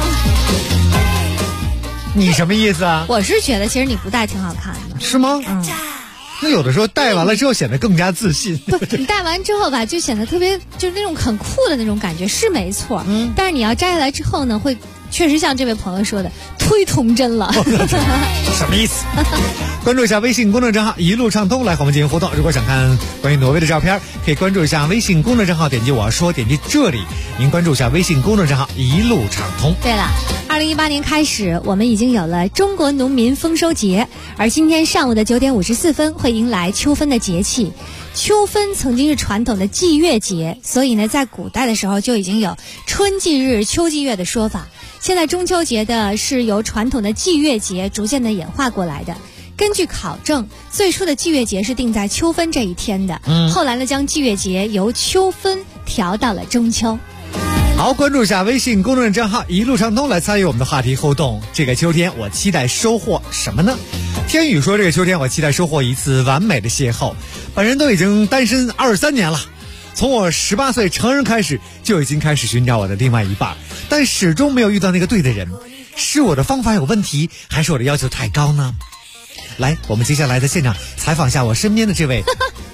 你什么意思啊？ 我是觉得其实你不戴挺好看的。 是吗？那有的时候戴完了之后显得更加自信。 不，你戴完之后吧，就显得特别，就是那种很酷的那种感觉，是没错。但是你要摘下来之后呢，会确实像这位朋友说的，忒童真了。 什么意思？关注一下微信公众账号一路畅通，来和我们进行互动。如果想看关于挪威的照片，可以关注一下微信公众账号，点击我要说，点击这里，您关注一下微信公众账号一路畅通。 对了，2018年开始，我们已经有了中国农民丰收节，而今天上午的9点54分会迎来秋分的节气。秋分曾经是传统的祭月节，所以呢，在古代的时候就已经有春祭日、秋祭月的说法。现在中秋节的是由传统的祭月节逐渐的演化过来的。根据考证，最初的祭月节是定在秋分这一天的，后来呢，将祭月节由秋分调到了中秋。 好，关注一下微信公众账号一路畅通，来参与我们的话题互动。这个秋天我期待收获什么呢？天宇说，这个秋天我期待收获一次完美的邂逅。本人都已经单身23年了，从我18岁成人开始就已经开始寻找我的另外一半，但始终没有遇到那个对的人。是我的方法有问题，还是我的要求太高呢？来，我们接下来在现场采访一下我身边的这位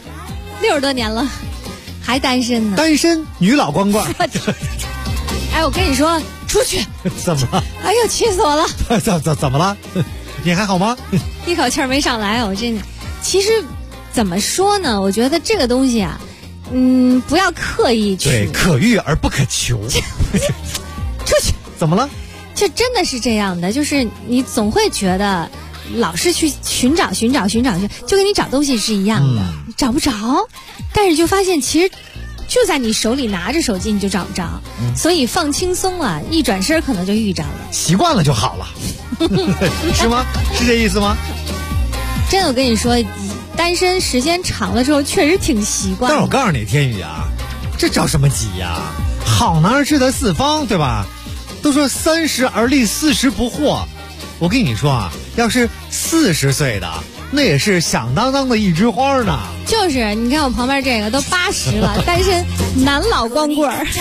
60多年了还单身呢， 单身女老光棍。 哎，我跟你说，出去。 怎么了？ 哎呦，气死我了！ 怎么了？你还好吗？ 一口气儿没上来，我真的。其实怎么说呢？我觉得这个东西啊，不要刻意去。 对，可遇而不可求。出去。 怎么了？ 这真的是这样的，就是你总会觉得老是去寻找，就跟你找东西是一样的，找不着，但是就发现其实就在你手里拿着手机你就找不着，所以放轻松啊，一转身可能就遇着了。 习惯了就好了。是吗？是这意思吗？ 真的，我跟你说，单身时间长了之后确实挺习惯。 但是我告诉你，天宇啊，这着什么急呀？好男儿志在四方，对吧？都说30而立，40不惑。我跟你说啊，要是40岁的，那也是响当当的一枝花呢。 就是，你看我旁边这个都80了，单身男老光棍儿。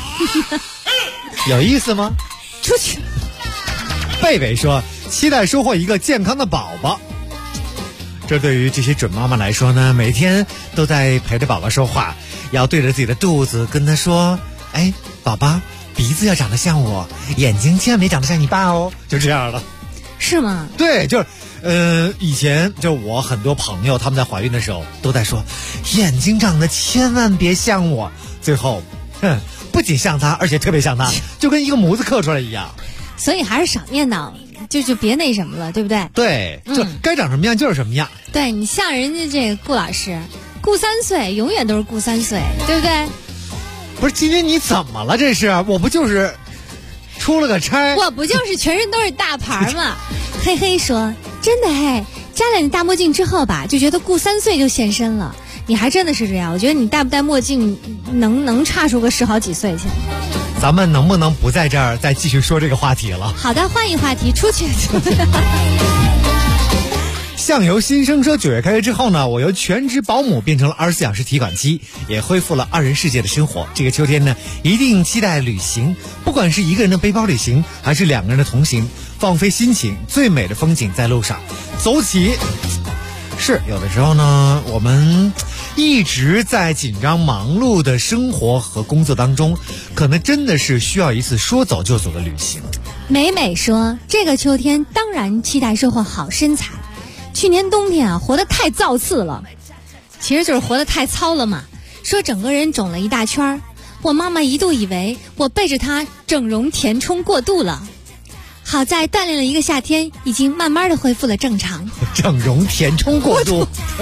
有意思吗？ 出去。 贝贝说，期待收获一个健康的宝宝。这对于这些准妈妈来说呢，每天都在陪着宝宝说话，要对着自己的肚子跟他说，哎，宝宝，鼻子要长得像我，眼睛千万别长得像你爸哦，就这样了。 是吗？ 对，就是以前就我很多朋友他们在怀孕的时候都在说，眼睛长得千万别像我，最后不仅像他，而且特别像他，就跟一个模子刻出来一样。 所以还是少念叨， 就别那什么了，对不对？ 对，就该长什么样就是什么样。 对，你像人家这个顾老师，顾3岁，永远都是顾3岁，对不对？ 不是，今天你怎么了？这是我不就是出了个差？ 我不就是全身都是大牌吗？嘿嘿说，真的嘿，摘了你大墨镜之后吧，就觉得顾3岁就现身了。你还真的是这样，我觉得你戴不戴墨镜能差出个10好几岁去。 咱们能不能不在这儿再继续说这个话题了？ 好的，换一话题，出去。 相由新生车9月开业之后呢，我由全职保姆变成了24小时提款机，也恢复了2人世界的生活。这个秋天呢，一定期待旅行，不管是一个人的背包旅行，还是2个人的同行，放飞心情，最美的风景在路上，走起。是有的时候呢，我们一直在紧张忙碌的生活和工作当中，可能真的是需要一次说走就走的旅行。 美美说，这个秋天当然期待收获好身材。去年冬天啊，活得太造次了，其实就是活得太糙了嘛。说整个人肿了一大圈，我妈妈一度以为我背着她整容填充过度了。好在锻炼了一个夏天，已经慢慢的恢复了正常。 整容填充过度，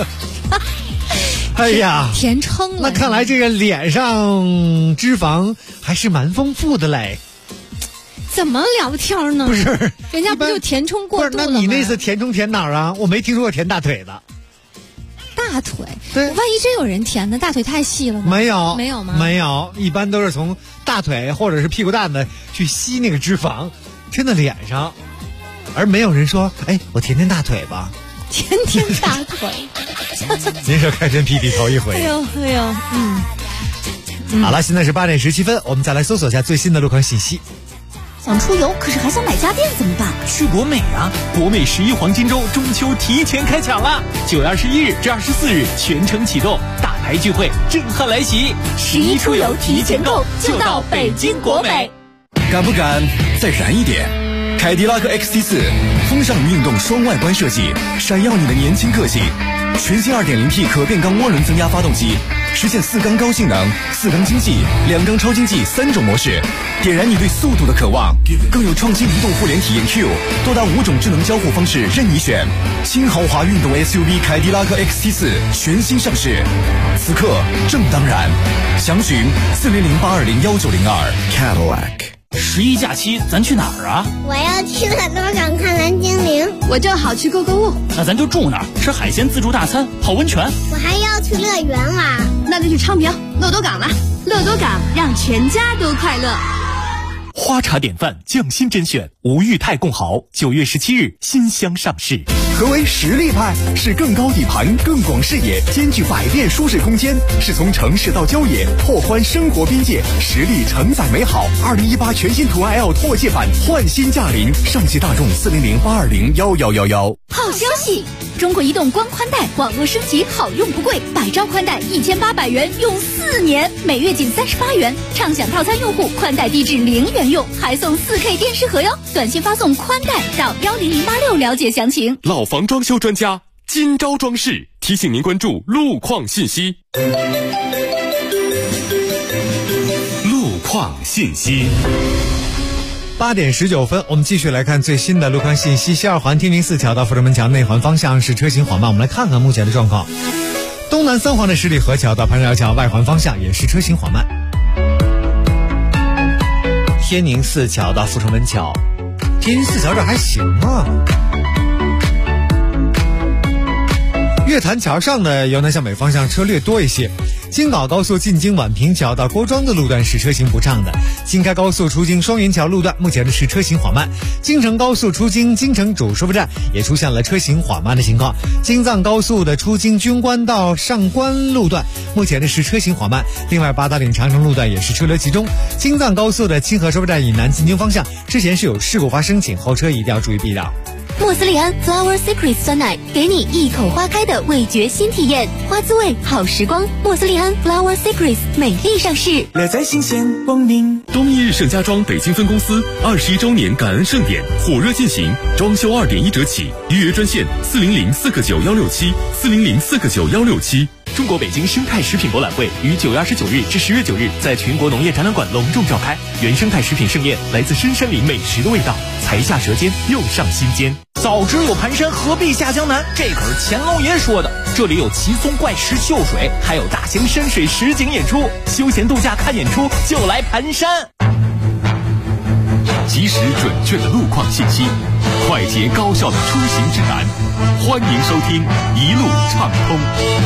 哎呀， 填充了。 那看来这个脸上脂肪还是蛮丰富的嘞。 怎么聊天呢？ 不是， 人家不就填充过度了吗？ 那你那次填充填哪儿啊？我没听说过填大腿的。 大腿？ 对， 万一真有人填的，大腿太细了吗？ 没有， 没有吗？ 没有，一般都是从大腿或者是屁股蛋子去吸那个脂肪，填到脸上，而没有人说，哎，我填填大腿吧。 填填大腿。 您说开真屁屁头一回。 哎呦， 好了，现在是8点17分，我们再来搜索一下最新的路况信息。 想出游，可是还想买家电怎么办？ 去国美啊！国美11黄金周中秋提前开抢了，9月21日至24日全程启动，大牌聚会震撼来袭 ！11出游提前购就到北京国美。 敢不敢再燃一点？凯迪拉克 XT4 风尚运动双外观设计，闪耀你的年轻个性。全新 2.0T 可变缸涡轮增压发动机，实现4缸高性能、4缸经济、2缸超经济3种模式，点燃你对速度的渴望。更有创新移动互联体验 Q， 多达5种智能交互方式任你选。新豪华运动 SUV 凯迪拉克 XT4 全新上市，此刻正当然。详询4008201902 Cadillac。 11假期咱去哪儿啊？ 我要去乐多港看蓝精灵。 我正好去购物。 那咱就住那儿，吃海鲜自助大餐，泡温泉。 我还要去乐园玩。 那就去昌平乐多港了。乐多港让全家都快乐。 花茶典范匠心甄选吴裕泰共豪9月17日新箱上市。 何为实力派？是更高底盘、更广视野，兼具百变舒适空间，是从城市到郊野，拓宽生活边界，实力承载美好。2018全新途安 L 拓界版焕新驾临，上汽大众4008201111。 好消息！中国移动光宽带网络升级好用不贵，100兆宽带1800元用4年，每月仅38元。畅享套餐用户宽带低至0元用，还送4K 电视盒哟。短信发送宽带到10086了解详情。 老房装修专家今朝装饰提醒您关注路况信息。 路况信息。 8点19分，我们继续来看最新的路况信息。西二环天宁寺桥到阜成门桥内环方向是车行缓慢，我们来看看目前的状况。东南3环的十里河桥到潘桥桥外环方向也是车行缓慢。天宁寺桥到阜成门桥，天宁寺桥这还行啊。月坛桥上的由南向北方向车略多一些。京港高速进京宛平桥到郭庄的路段是车行不畅的。京开高速出京双云桥路段目前的是车行缓慢。京承高速出京京承主收费站也出现了车行缓慢的情况。京藏高速的出京军官到上关路段目前的是车行缓慢。另外八达岭长城路段也是车流集中。京藏高速的清河收费站以南进京方向之前是有事故发生，请后车一定要注意避让。 莫斯利安 Flower Secret 酸奶，给你一口花开的味觉新体验，花滋味好时光。莫斯利安 Flower Secret 美丽上市， 乐在新鲜光临。 东一日盛家庄北京分公司21周年感恩盛典火热进行，装修2.1折起，预约专线400499167，400499167。 中国北京生态食品博览会于9月29日至10月9日在全国农业展览馆隆重召开。原生态食品盛宴，来自深山里美食的味道，才下舌尖，又上心间。 早知有盘山，何必下江南？这可是乾隆爷说的。这里有奇松怪石秀水，还有大型山水实景演出。休闲度假看演出就来盘山。 及时准确的路况信息，快捷高效的出行指南。欢迎收听一路畅通。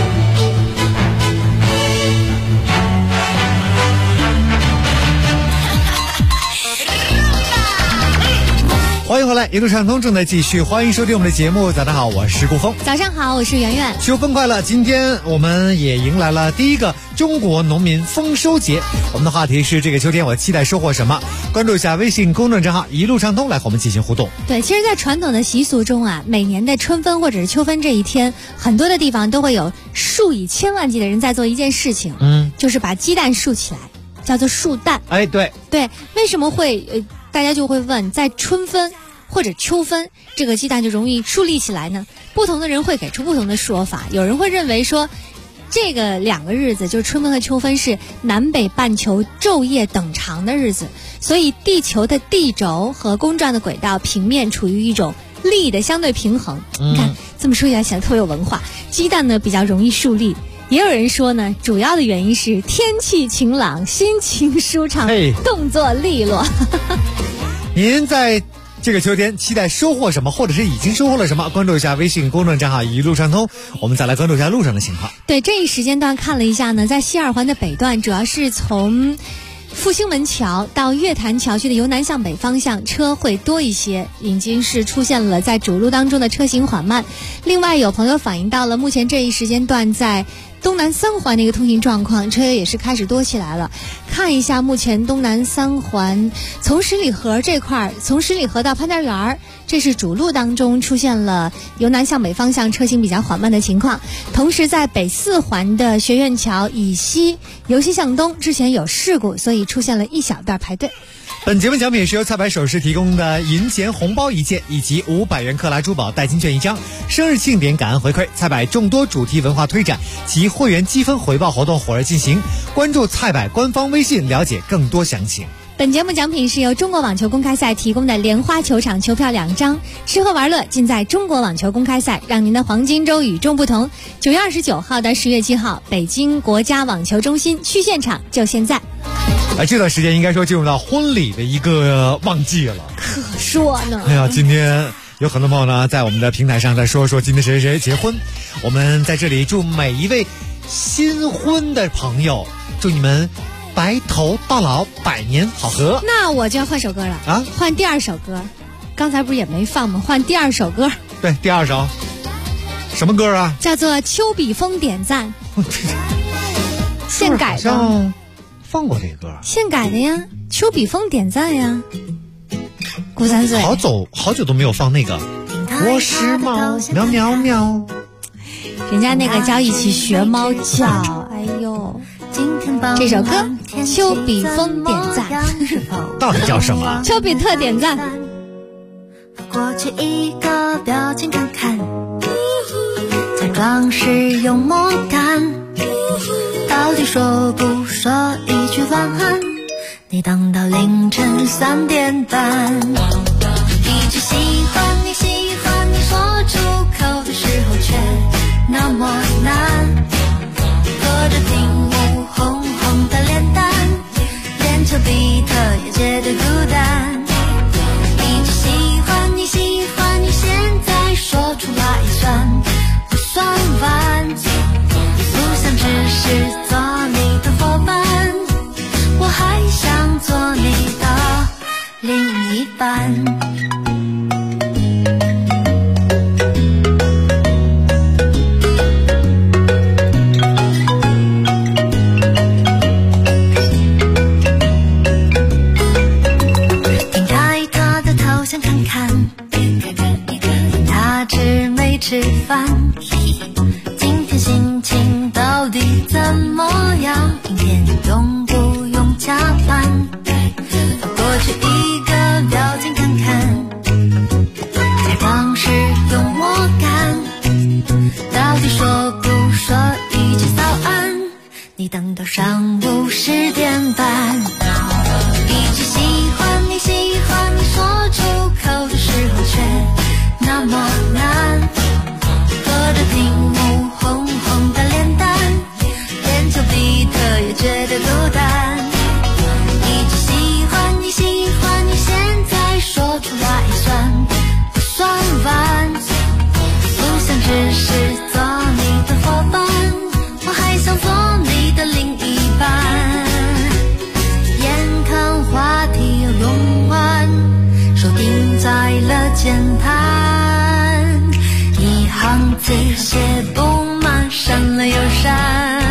欢迎回来，一路畅通正在继续，欢迎收听我们的节目。早上好，我是顾峰。 早上好，我是圆圆。 秋分快乐！今天我们也迎来了第一个中国农民丰收节。我们的话题是这个秋天我期待收获什么？关注一下微信公众账号一路畅通，来和我们进行互动。 对，其实在传统的习俗中啊，每年的春分或者是秋分这一天，很多的地方都会有数以千万计的人在做一件事情，就是把鸡蛋竖起来，叫做竖蛋。 哎，对， 为什么会大家就会问，在春分或者秋分这个鸡蛋就容易竖立起来呢？不同的人会给出不同的说法。有人会认为说，这个2个日子就是春分和秋分是南北半球昼夜等长的日子，所以地球的地轴和公转的轨道平面处于一种力的相对平衡。你看这么说起来显得特别有文化。鸡蛋呢比较容易竖立，也有人说呢，主要的原因是天气晴朗，心情舒畅，动作利落。 您在这个秋天期待收获什么，或者是已经收获了什么？关注一下微信公众账号一路畅通，我们再来关注一下路上的情况。 对，这一时间段看了一下呢，在西二环的北段，主要是从复兴门桥到月坛桥区的由南向北方向车会多一些，已经是出现了在主路当中的车行缓慢。另外有朋友反映到了目前这一时间段在东南3环的一个通行状况，车也是开始多起来了。看一下目前东南3环从十里河这块，从十里河到潘家园，这是主路当中出现了由南向北方向车行比较缓慢的情况。同时在北4环的学院桥以西由西向东之前有事故，所以出现了一小段排队。 本节目奖品是由菜百首饰提供的银钱红包1件，以及500元克拉珠宝代金券1张。生日庆典感恩回馈，菜百众多主题文化推展及会员积分回报活动火热进行，关注菜百官方微信了解更多详情。 本节目奖品是由中国网球公开赛提供的莲花球场球票2张，吃喝玩乐尽在中国网球公开赛，让您的黄金周与众不同。9月29号到10月7号，北京国家网球中心去现场就现在。 这段时间应该说进入到婚礼的一个旺季了， 可说呢。 哎呀，今天有很多朋友呢在我们的平台上在说今天谁谁结婚，我们在这里祝每一位新婚的朋友，祝你们白头到老，百年好合。 那我就要换首歌了啊！换第2首歌，刚才不是也没放吗？换第2首歌。 对，第2首什么歌啊？ 叫做《丘比峰点赞》，现改的。 放过这歌， 现改的呀，丘比峰点赞呀。顾三岁， 好久都没有放那个。我是猫，喵喵喵。 人家那个叫一起学猫叫，哎呦。这首歌《丘比峰点赞》 到底叫什么？ 丘比特点赞。 过去一个表情看看，假装是幽默感，到底说不说一句晚安？你等到凌晨3点半，一直喜欢你，喜欢你说出口的时候却那么难，隔着屏幕红红的脸蛋，连丘比特也觉得孤单。一直喜欢你，喜欢你现在说出来算不算晚？不想只是做你的伙伴，我还想做你的另一半。点开他的头像看看，他吃没吃饭，今天心情到底怎么样？明天用不用加班？过去一个表情看看，假装是幽默感，到底说不说一句早那么难。隔着屏幕红红的脸蛋，连丘比特也觉得孤单。一直喜欢你，喜欢你，现在说出来算不算晚？不想只是做你的伙伴，我还想做你的另一半。眼看话题要用完，手定在了键盘，一行字写不满，删了又删。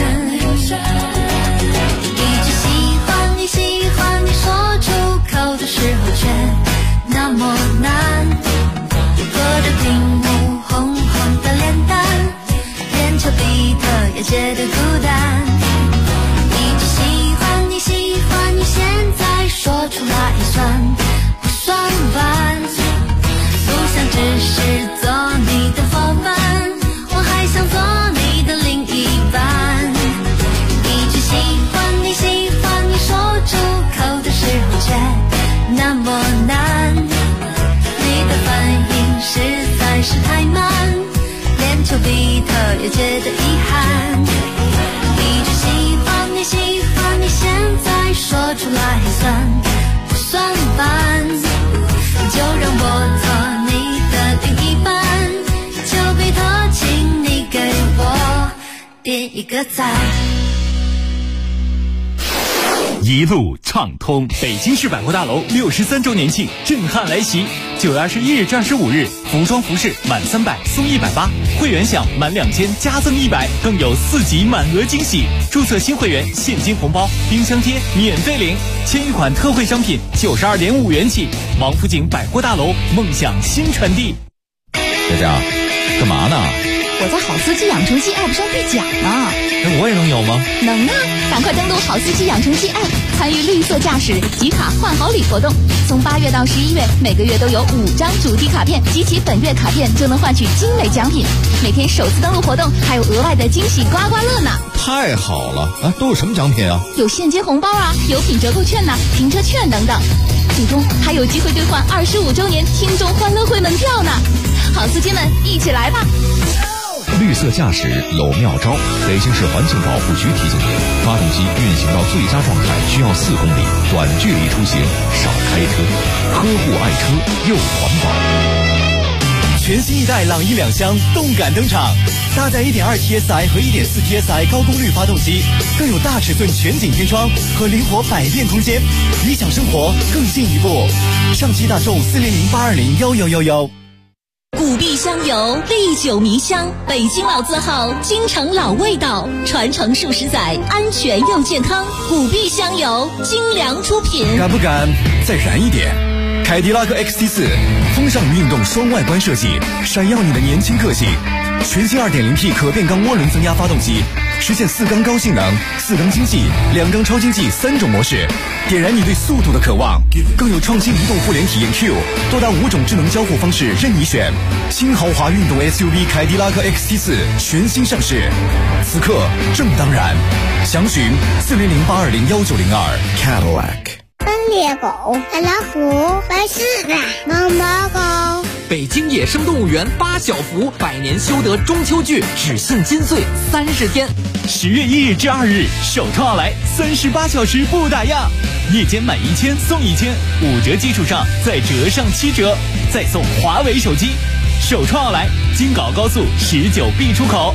一直喜欢你，喜欢你，说出口的时候却那么难。隔着屏幕红红的脸蛋，连丘比特也觉得孤单。一直喜欢你，喜欢你，现在说出来算不算晚？不想只是做你的伙伴，我还想做你的另一半。一直喜欢你，喜欢你，说出口的时候却那么难。你的反应实在是太慢，连丘比特也觉得遗憾。一直喜欢你，喜欢你，现在说出来算不算晚？就让我做你的另一半，丘比特，请你给我点一个赞。 一路畅通，北京市百货大楼63周年庆震撼来袭！9月21日至25日，服装服饰满300送180，会员享满2000加赠100，更有4级满额惊喜！注册新会员现金红包、冰箱贴免费领，签一款特惠商品92.5元起。王府井百货大楼，梦想新传递。 佳佳，干嘛呢？ 我在好司机养成记 App 上兑奖呢。 我也能有吗？ 能啊！赶快登录好司机养成记 App， 参与绿色驾驶集卡换好礼活动。从8月到11月，每个月都有5张主题卡片，集齐本月卡片就能换取精美奖品。每天首次登录活动还有额外的惊喜刮刮乐呢！ 太好了啊！都有什么奖品啊？ 有现金红包啊，有品折扣券呐、停车券等等。最终还有机会兑换25周年听众欢乐会门票呢！好司机们，一起来吧！ 绿色驾驶有妙招，北京市环境保护局提醒您：发动机运行到最佳状态需要4公里，短距离出行少开车，呵护爱车又环保。 全新一代朗逸2厢动感登场，搭载 1.2TSI 和 1.4TSI 高功率发动机，更有大尺寸全景天窗和灵活百变空间，理想生活更进一步。上汽大众400-820-1111。 古壁香油，历久弥香，北京老字号，京城老味道，传承数十载，安全又健康。古壁香油，精良出品。 敢不敢再燃一点？凯迪拉克 XT4 风尚与运动双外观设计，闪耀你的年轻个性。全新 2.0T 可变缸涡轮增压发动机，实现4缸高性能、4缸经济、2缸超经济3种模式，点燃你对速度的渴望。更有创新移动互联体验 Q， 多达5种智能交互方式任你选。新豪华运动 SUV 凯迪拉克 XT4 全新上市，此刻正当然。详询400-820-1902 Cadillac。 斑鬣狗、大老虎、白狮子、猫猫狗。 北京野生动物园8小福100年修得中秋剧只限金穗30天 ，10月1日至2日首创奥莱38小时不打烊，夜间满1000送1000，5折基础上再折上7折，再送华为手机。首创奥莱，京港高速19B 出口。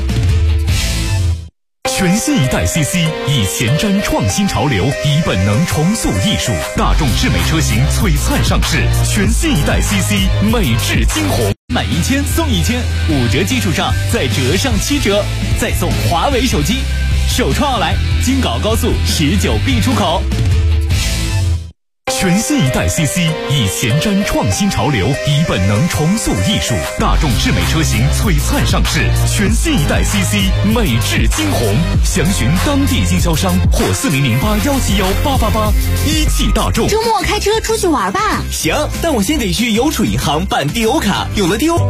全新一代 CC 以前瞻创新潮流，以本能重塑艺术。大众智美车型璀璨上市，全新一代 CC 美至惊鸿， 满1000送1000，5折基础上再折上7折，再送华为手机。首创奥莱，京港高速19B 出口。 全新一代 CC 以前瞻创新潮流，以本能重塑艺术。大众智美车型璀璨上市，全新一代 CC 美至惊鸿。详询当地经销商或4008171888。一汽大众。 周末开车出去玩吧？ 行，但我先得去邮储银行办地欧卡，有了地欧。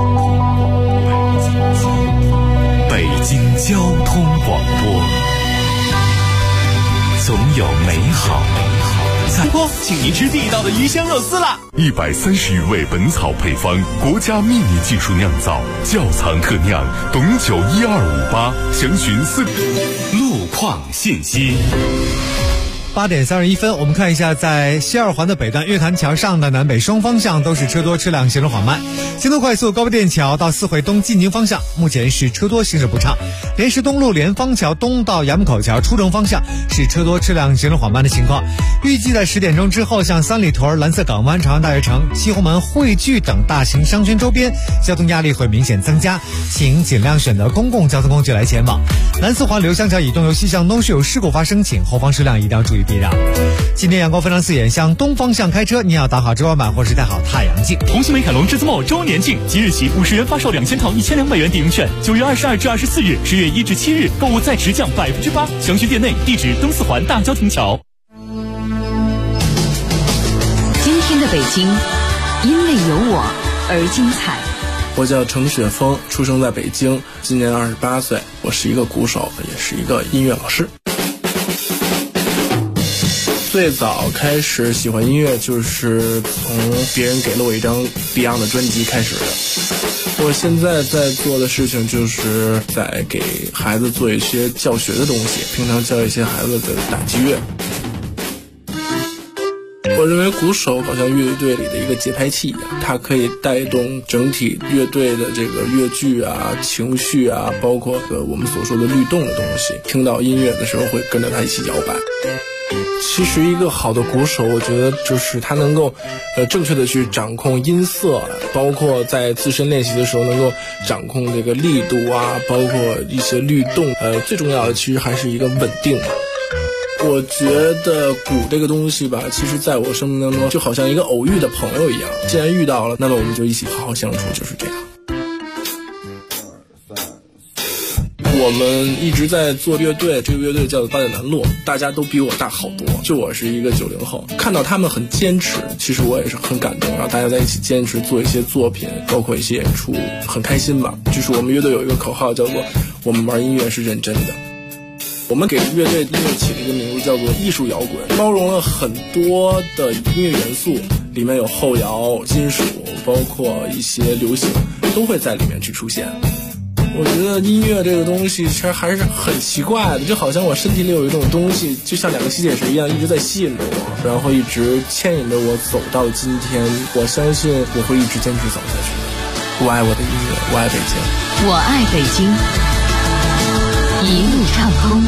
北京交通广播，总有美好菜锅，请您吃地道的鱼香肉丝啦 ！130余味本草配方，国家秘密技术酿造，窖藏特酿，董酒12588，详询路况信息。 8点31分，我们看一下，在西二环的北段月坛桥上的南北双方向都是车多，车辆行驶缓慢。京东快速高碑店桥到四惠东进京方向，目前是车多，行驶不畅。莲石东路莲芳桥东到衙门口桥出城方向是车多，车辆行驶缓慢的情况。预计在10点钟之后，向三里屯、蓝色港湾、长安大悦城、西红门、汇聚等大型商圈周边交通压力会明显增加，请尽量选择公共交通工具来前往。南四环刘香桥以东由西向东是有事故发生，请后方车辆一定要注意避让。今天阳光非常刺眼，向东方向开车，你要打好遮光板或是戴好太阳镜。 红星美凯龙至尊茂周年庆，即日起50元发售2000套1200元抵用券，9月22至24日，10月1至7日购物再直降8%，详询店内，地址东四环大郊亭桥。 今天的北京，因为有我而精彩。 我叫程雪峰，出生在北京，今年28岁，我是一个鼓手，也是一个音乐老师。最早开始喜欢音乐就是从别人给了我一张 Beyond 的专辑开始的。我现在在做的事情就是在给孩子做一些教学的东西，平常教一些孩子的打击乐。我认为鼓手好像乐队里的一个节拍器一样，它可以带动整体乐队的这个乐句啊、情绪啊，包括我们所说的律动的东西。听到音乐的时候会跟着它一起摇摆。其实一个好的鼓手，我觉得就是他能够正确的去掌控音色，包括在自身练习的时候能够掌控这个力度啊，包括一些律动。最重要的其实还是一个稳定。我觉得鼓这个东西吧，其实在我生命当中就好像一个偶遇的朋友一样，既然遇到了，那么我们就一起好好相处，就是这样。我们一直在做乐队，这个乐队叫做8点南路，大家都比我大好多，就我是一个90后，看到他们很坚持，其实我也是很感动，然后大家在一起坚持做一些作品，包括一些演出，很开心吧。就是我们乐队有一个口号叫做我们玩音乐是认真的。我们给乐队音乐起了一个名字叫做艺术摇滚，包容了很多的音乐元素，里面有后摇、金属，包括一些流行，都会在里面去出现。我觉得音乐这个东西其实还是很奇怪的，就好像我身体里有一种东西，就像2个吸铁石一样，一直在吸引着我，然后一直牵引着我走到今天。我相信我会一直坚持走下去。我爱我的音乐，我爱北京， 我爱北京，一路畅通。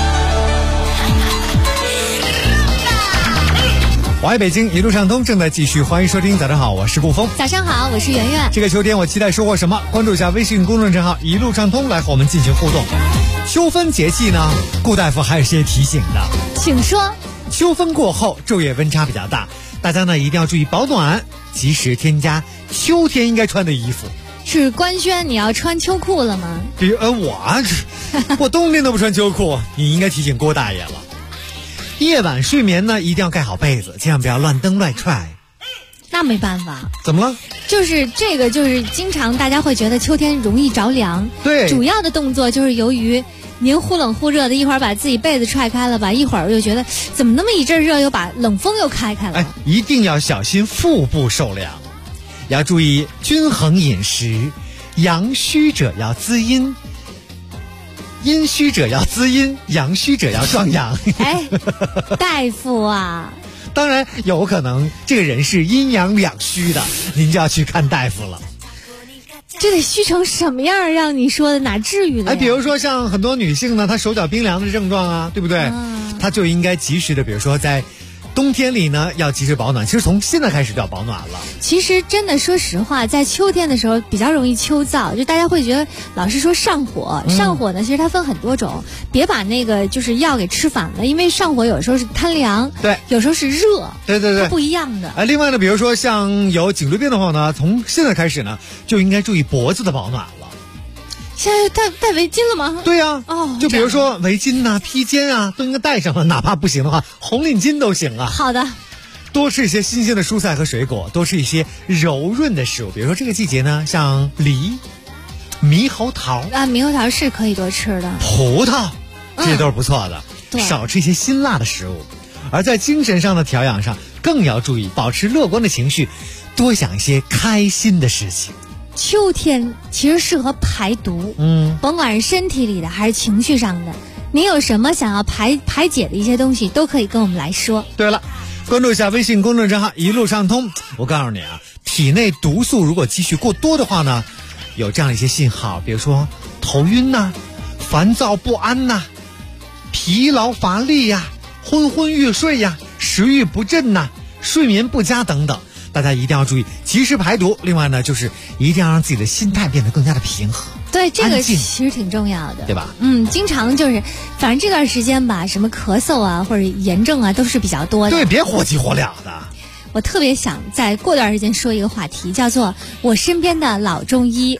我爱北京，一路畅通正在继续，欢迎收听。早上好，我是顾峰。 早上好，我是圆圆。 这个秋天我期待收获什么？关注一下微信公众账号一路畅通，来和我们进行互动。秋分节气呢，顾大夫还有些提醒的， 请说。 秋分过后昼夜温差比较大，大家呢一定要注意保暖，及时添加秋天应该穿的衣服。 是官宣你要穿秋裤了吗？ 我冬天都不穿秋裤，你应该提醒郭大爷了。夜晚睡眠呢，一定要盖好被子，千万不要乱蹬乱踹。 那没办法。 怎么了？ 就是这个，就是经常大家会觉得秋天容易着凉。 对。 主要的动作就是由于您忽冷忽热的，一会儿把自己被子踹开了吧，一会儿又觉得怎么那么一阵热，又把冷风又开了。 哎，一定要小心腹部受凉，要注意均衡饮食，阳虚者要滋阴。阴虚者要滋阴，阳虚者要壮阳。 哎，大夫啊， 当然有可能这个人是阴阳两虚的，您就要去看大夫了。 这得虚成什么样让你说的，哪至于的？ 哎，比如说像很多女性呢，她手脚冰凉的症状啊，对不对？她就应该及时的，比如说在冬天里呢，要及时保暖。其实从现在开始就要保暖了。 其实真的说实话，在秋天的时候比较容易秋燥，就大家会觉得老是说上火，上火呢其实它分很多种，别把那个就是药给吃反了，因为上火有时候是贪凉， 对， 有时候是热， 对， 它不一样的。 另外呢，比如说像有颈椎病的话呢，从现在开始呢就应该注意脖子的保暖了。 现在戴围巾了吗？ 对呀，就比如说围巾啊、披肩啊，都应该戴上了，哪怕不行的话，红领巾都行啊。 好的， 多吃一些新鲜的蔬菜和水果，多吃一些柔润的食物，比如说这个季节呢，像梨、猕猴桃啊，猕猴桃是可以多吃的， 葡萄，这些都是不错的。 对， 少吃一些辛辣的食物。 而在精神上的调养上，更要注意保持乐观的情绪，多想一些开心的事情。 秋天其实适合排毒，甭管是身体里的还是情绪上的，你有什么想要排解的一些东西，都可以跟我们来说。 对了，关注一下微信公众账号一路畅通。我告诉你啊，体内毒素如果积蓄过多的话呢，有这样一些信号，比如说头晕呐、烦躁不安呐、疲劳乏力呀、昏昏欲睡呀、食欲不振呐、睡眠不佳等等。大家一定要注意及时排毒。另外呢，就是一定要让自己的心态变得更加的平和。 对，这个其实挺重要的， 对吧？ 经常就是，反正这段时间吧，什么咳嗽啊或者炎症啊都是比较多的。 对，别火急火燎的。 我特别想再过段时间说一个话题，叫做我身边的老中医。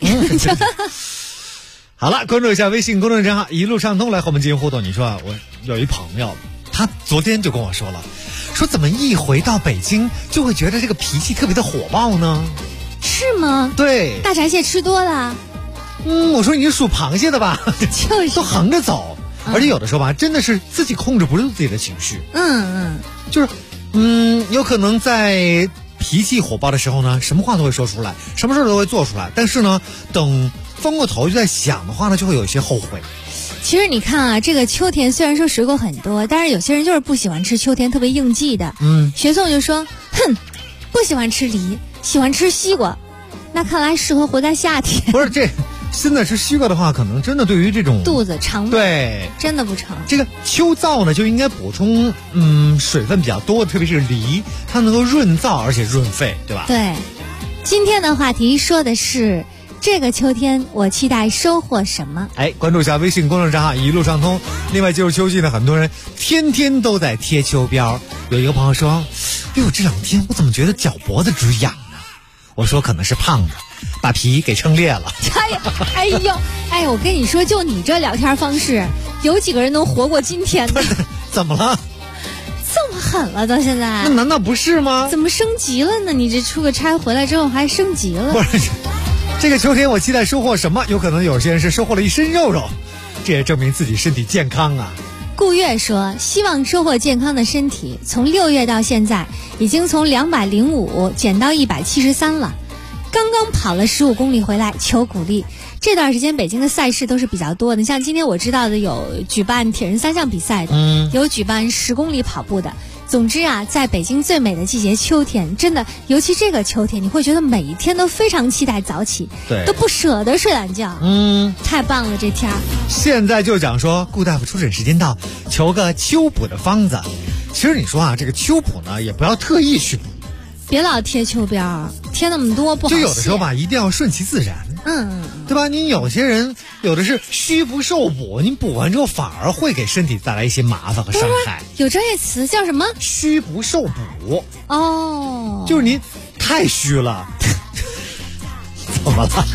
好了，关注一下微信公众账号一路畅通，来和我们进行互动。你说我有一朋友，他昨天就跟我说了，说怎么一回到北京就会觉得这个脾气特别的火爆呢？ 是吗？ 对， 大闸蟹吃多了。 我说你是属螃蟹的吧？ 就是都横着走，而且有的时候吧，真的是自己控制不住自己的情绪。就是有可能在脾气火爆的时候呢，什么话都会说出来，什么事都会做出来，但是呢，等翻过头就在想的话呢，就会有一些后悔。 其实你看啊，这个秋天虽然说水果很多，但是有些人就是不喜欢吃秋天特别应季的。学宋就说，不喜欢吃梨，喜欢吃西瓜，那看来适合活在夏天。 不是这。现在吃西瓜的话，可能真的对于这种肚子肠胃对真的不成。 这个秋燥呢，就应该补充水分比较多，特别是梨，它能够润燥而且润肺，对吧？ 对。今天的话题说的是这个秋天我期待收获什么？ 关注一下微信公众账号一路畅通。另外就是秋季呢，很多人天天都在贴秋膘。有一个朋友说：“哎呦，这2天我怎么觉得脚脖子直痒呢？”我说可能是胖的，把皮给撑裂了。 我跟你说，就你这聊天方式，有几个人能活过今天的？ 怎么了？ 这么狠了到现在？ 那难道不是吗？ 怎么升级了呢？你这出个差回来之后还升级了？ 不是，这个秋天我期待收获什么？有可能有些人是收获了一身肉肉，这也证明自己身体健康啊。 顾月说，希望收获健康的身体。从6月到现在，已经从205减到173了。刚刚跑了15公里回来，求鼓励。这段时间北京的赛事都是比较多的，像今天我知道的有举办铁人3项比赛的，有举办10公里跑步的。总之啊，在北京最美的季节秋天，真的，尤其这个秋天，你会觉得每一天都非常期待早起， 对， 都不舍得睡懒觉。太棒了这天。 现在就讲说，顾大夫出诊时间到，求个秋补的方子。其实你说啊，这个秋补呢，也不要特意去补， 别老贴秋膘，贴那么多不好。 就有的时候吧，一定要顺其自然。对吧？你有些人有的是虚不受补，你补完之后反而会给身体带来一些麻烦和伤害。 有专业词叫什么？ 虚不受补。就是您太虚了。怎么了？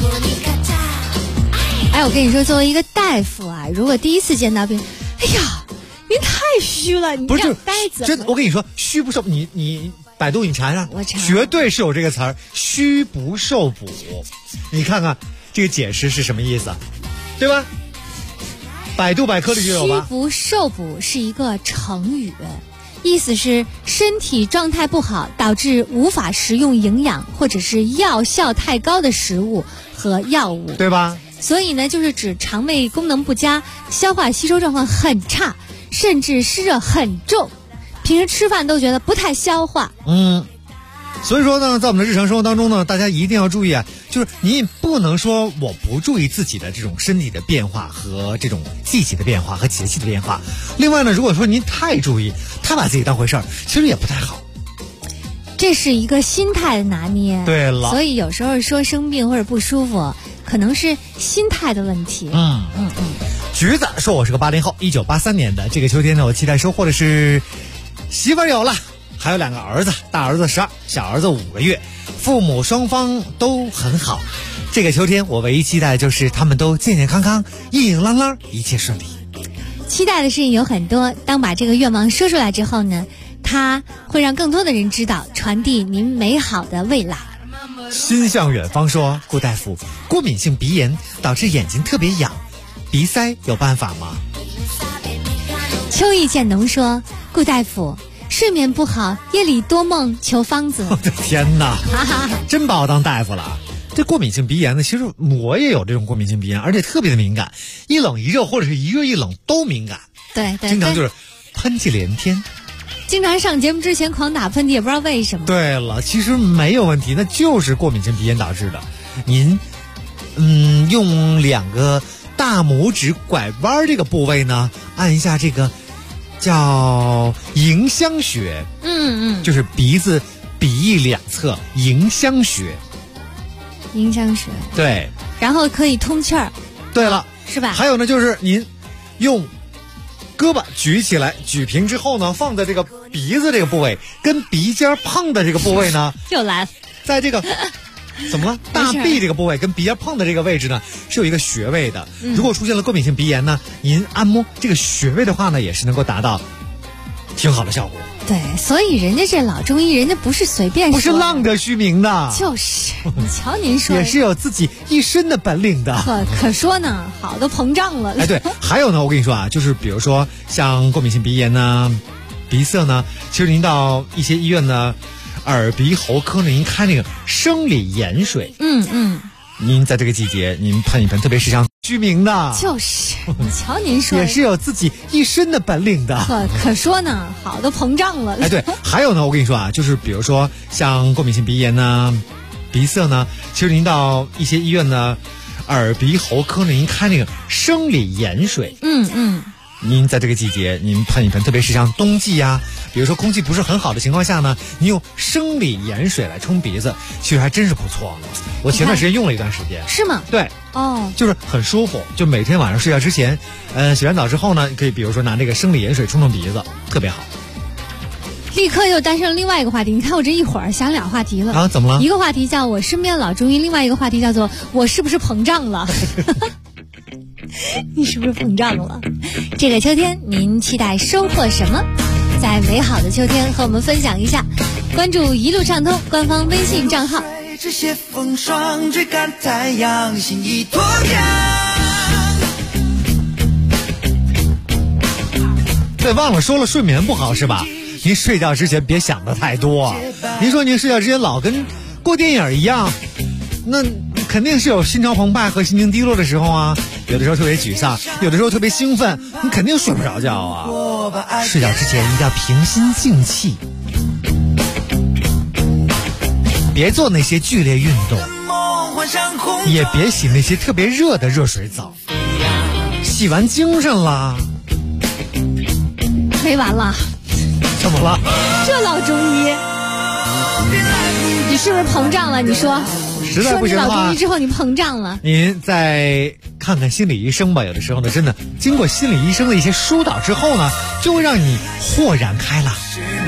我跟你说，作为一个大夫啊，如果第一次见到病，您太虚了，你这样呆子。 真的，我跟你说，虚不受你百度你查查， 我查， 绝对是有这个词儿，虚不受补。你看看这个解释是什么意思，对吧？百度百科里就有吧。 虚不受补是一个成语，意思是身体状态不好，导致无法食用营养或者是药效太高的食物和药物， 对吧？ 所以呢，就是指肠胃功能不佳，消化吸收状况很差，甚至湿热很重，平时吃饭都觉得不太消化。 所以说呢，在我们的日常生活当中呢，大家一定要注意啊，就是你不能说我不注意自己的这种身体的变化和这种季节的变化和节气的变化。另外呢，如果说您太注意，太把自己当回事儿，其实也不太好。 这是一个心态的拿捏。 对了， 所以有时候说生病或者不舒服，可能是心态的问题。 橘子说，我是个80后，1983年的。这个秋天呢，我期待收获的是媳妇儿有了，还有2个儿子，大儿子12，小儿子5个月，父母双方都很好。这个秋天我唯一期待的就是他们都健健康康，硬硬朗朗，一切顺利。 期待的事情有很多，当把这个愿望说出来之后呢，它会让更多的人知道，传递您美好的未来。 心向远方说，顾大夫，过敏性鼻炎导致眼睛特别痒，鼻塞有办法吗？ 秋意渐浓说，顾大夫， 睡眠不好，夜里多梦，求方子。 我的天哪，真把我当大夫了。这过敏性鼻炎呢，其实我也有这种过敏性鼻炎，而且特别的敏感，一冷一热或者是一热一冷都敏感。 对， 经常就是喷嚏连天。 经常上节目之前狂打喷嚏，也不知道为什么。 对了，其实没有问题，那就是过敏性鼻炎导致的。您，用2个大拇指拐弯这个部位呢，按一下这个叫迎香穴。就是鼻子鼻翼两侧迎香穴。 迎香穴。 对。 然后可以通气儿。 对了， 是吧？ 还有呢，就是您用胳膊举起来，举平之后呢，放在这个鼻子这个部位，跟鼻尖碰的这个部位呢， 又来了， 在这个怎么了？大臂这个部位跟鼻尖碰的这个位置呢，是有一个穴位的。如果出现了过敏性鼻炎呢，您按摩这个穴位的话呢，也是能够达到挺好的效果。 对，所以人家这老中医，人家不是随便说， 不是浪得虚名的， 就是你瞧您说， 也是有自己一身的本领的。 可说呢，好的膨胀了。 哎，对，还有呢，我跟你说啊，就是比如说像过敏性鼻炎呢、鼻塞呢，其实您到一些医院呢，耳鼻喉科呢，您开那个生理盐水。您在这个季节您喷一喷，特别是像居民的， 就是你瞧您说， 也是有自己一身的本领的。 可说呢，好的膨胀了。 哎，对，还有呢，我跟你说啊，就是比如说像过敏性鼻炎呢、鼻塞呢，其实您到一些医院呢，耳鼻喉科呢，您开那个生理盐水。您在这个季节您喷一喷，特别是像冬季啊，比如说空气不是很好的情况下呢，你用生理盐水来冲鼻子，其实还真是不错。我前段时间用了一段时间。 是吗？ 对，就是很舒服，就每天晚上睡觉之前，洗完澡之后呢，可以比如说拿这个生理盐水冲冲鼻子，特别好。 立刻又诞生另外一个话题，你看我这一会儿想俩话题了啊？怎么了？ 一个话题叫我身边老中医，另外一个话题叫做我是不是膨胀了？你是不是膨胀了？这个秋天您期待收获什么？在美好的秋天和我们分享一下，关注一路畅通官方微信账号。 这些风霜追赶太阳，心已脱缰。 对，忘了说了，睡眠不好是吧？您睡觉之前别想的太多。您说您睡觉之前老跟过电影一样，那肯定是有心潮澎湃和心情低落的时候啊。有的时候特别沮丧，有的时候特别兴奋，你肯定睡不着觉啊。睡觉之前一定要平心静气，别做那些剧烈运动，也别洗那些特别热的热水澡。洗完精神了， 没完了。 怎么了？ 这老中医，你是不是膨胀了？你说。 实在不行的话， 说你老中医之后你膨胀了， 您再看看心理医生吧。有的时候呢，真的经过心理医生的一些疏导之后呢，就会让你豁然开朗。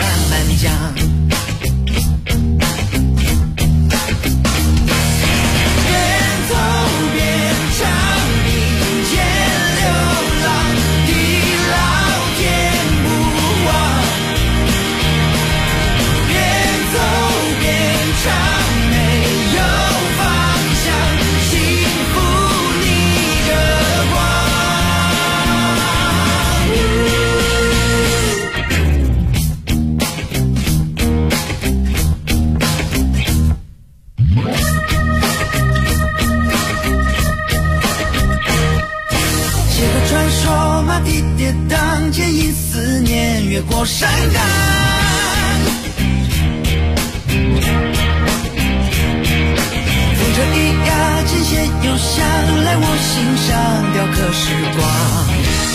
越过山岗，风车一压，琴弦又响，来我心上雕刻时光。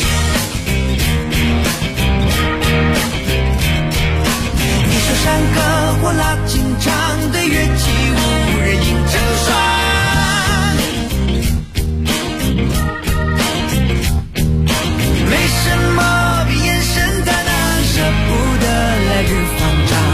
一首山歌或拉琴唱，对乐器无人影成双。没什么比眼神太难，舍不得来日方长。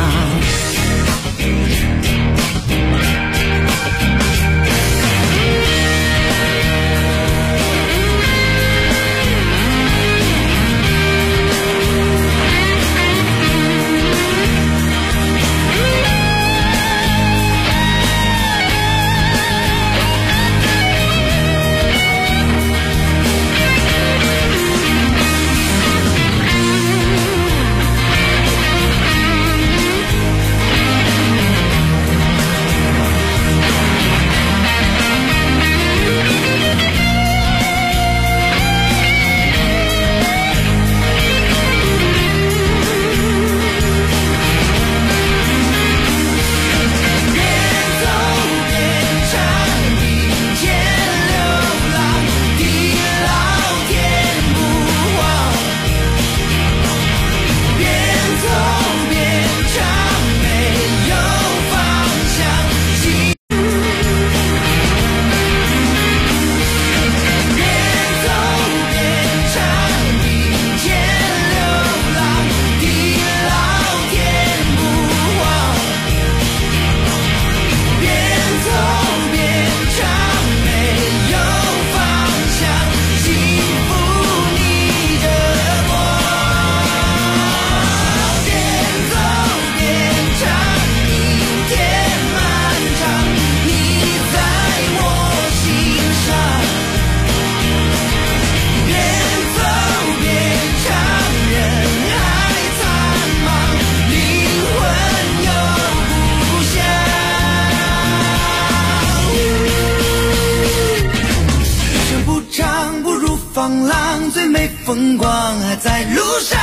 风光还在路上。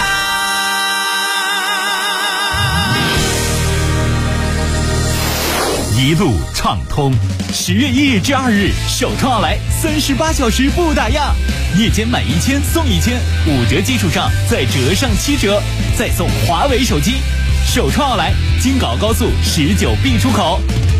一路畅通，10月1日至2日，首创奥莱38小时不打烊，夜间买1000送1000，5折基础上再折上7折，再送华为手机。首创奥莱，京港高速19B 出口。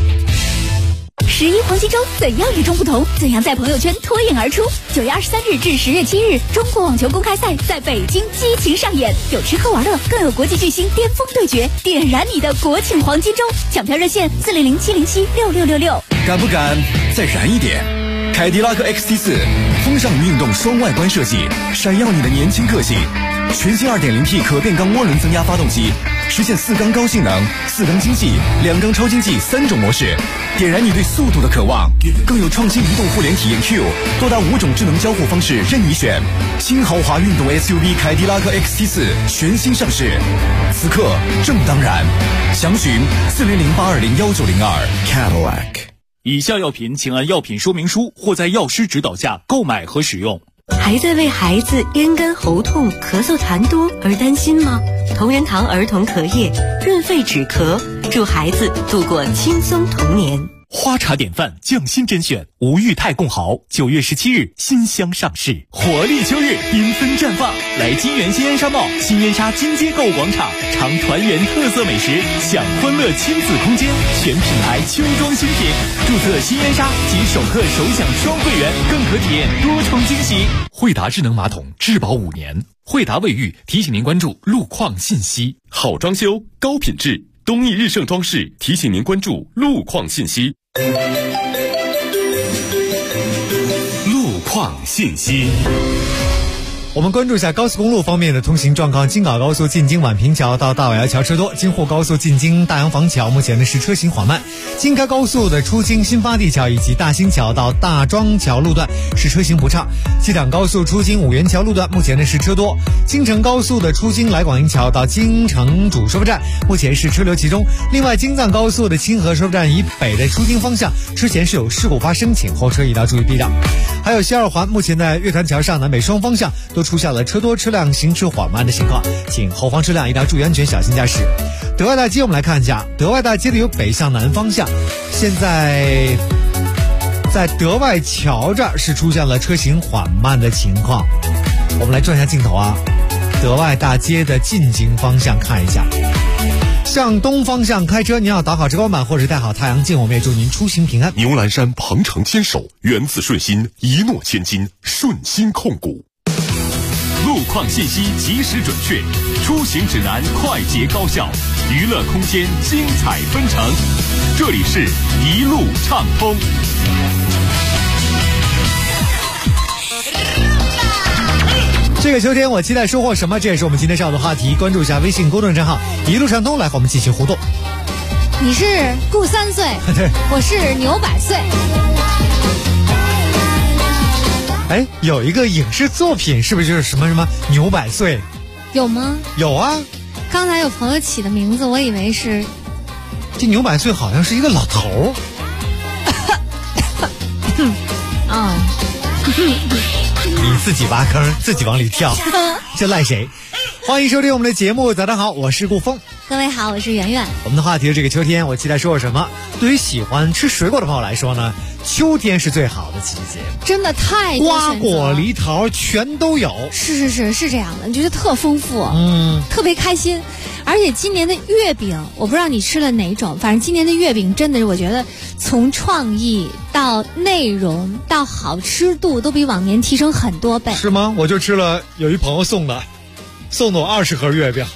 11黄金周怎样与众不同？怎样在朋友圈脱颖而出？9月23日至10月7日，中国网球公开赛在北京激情上演，有吃喝玩乐，更有国际巨星巅峰对决，点燃你的国庆黄金周！抢票热线400-707-6666。 敢不敢再燃一点？凯迪拉克 XT4 风尚运动双外观设计，闪耀你的年轻个性。全新 2.0T 可变缸涡轮增压发动机，实现4缸高性能、4缸经济、2缸超经济3种模式，点燃你对速度的渴望。更有创新移动互联体验 Q， 多达5种智能交互方式任你选。新豪华运动 SUV 凯迪拉克 XT4 全新上市，此刻正当然。详询400-820-1902 Cadillac。 以下药品请按药品说明书或在药师指导下购买和使用。 还在为孩子咽干喉痛、咳嗽痰多而担心吗？同仁堂儿童咳液润肺止咳，助孩子度过轻松童年。 花茶典范匠心甄选吴裕泰共豪9月17日新箱上市，活力秋日缤纷绽放，来金源新烟沙贸新烟沙金街购物广场，尝团圆特色美食，享欢乐亲子空间，全品牌秋装新品，注册新烟沙及首客首享双会员，更可体验多重惊喜。 惠达智能马桶质保5年，惠达卫浴提醒您关注路况信息。 好装修高品质，东义日盛装饰提醒您关注路况信息。路况信息。 我们关注一下高速公路方面的通行状况。京港高速进京宛平桥到大尾窑桥车多，京沪高速进京大洋坊桥目前呢是车行缓慢，京开高速的出京新发地桥以及大兴桥到大庄桥路段是车行不畅，西坦高速出京五元桥路段目前呢是车多，京承高速的出京来广营桥到京承主收费站目前是车流集中，另外京藏高速的清河收费站以北的出京方向之前是有事故发生，请后车一定要注意避让。还有西二环目前在月坛桥上南北双方向都出现了车多车辆行车缓慢的情况，请后方车辆一定要注意安全，小心驾驶。德外大街我们来看一下，德外大街的有北向南方向，现在在德外桥这儿是出现了车行缓慢的情况。我们来转一下镜头啊，德外大街的进京方向看一下，向东方向开车，您要打好遮光板或者带好太阳镜，我们也祝您出行平安。 牛栏山鹏程牵手，源自顺心，一诺千金，顺心控股。 路况信息及时准确，出行指南快捷高效，娱乐空间精彩纷呈。这里是一路畅通。 这个秋天我期待收获什么？这也是我们今天上午的话题。关注一下微信公众账号一路畅通，来和我们进行互动。 你是顾3岁， 对， 我是牛100岁。 哎，有一个影视作品是不是就是什么牛100岁？ 有吗？ 有啊。 刚才有朋友起的名字，我以为是这牛100岁好像是一个老头。 啊。 你自己挖坑自己往里跳，这赖谁？欢迎收听我们的节目，早上好，我是顾峰。 各位好，我是圆圆。 我们的话题是这个秋天，我期待说什么？对于喜欢吃水果的朋友来说呢，秋天是最好的季节， 真的太多瓜果梨桃全都有。 是这样的，你觉得特丰富，特别开心。而且今年的月饼，我不知道你吃了哪种，反正今年的月饼真的是我觉得从创意到内容到好吃度都比往年提升很多倍。 是吗？我就吃了有一朋友送的我20盒月饼。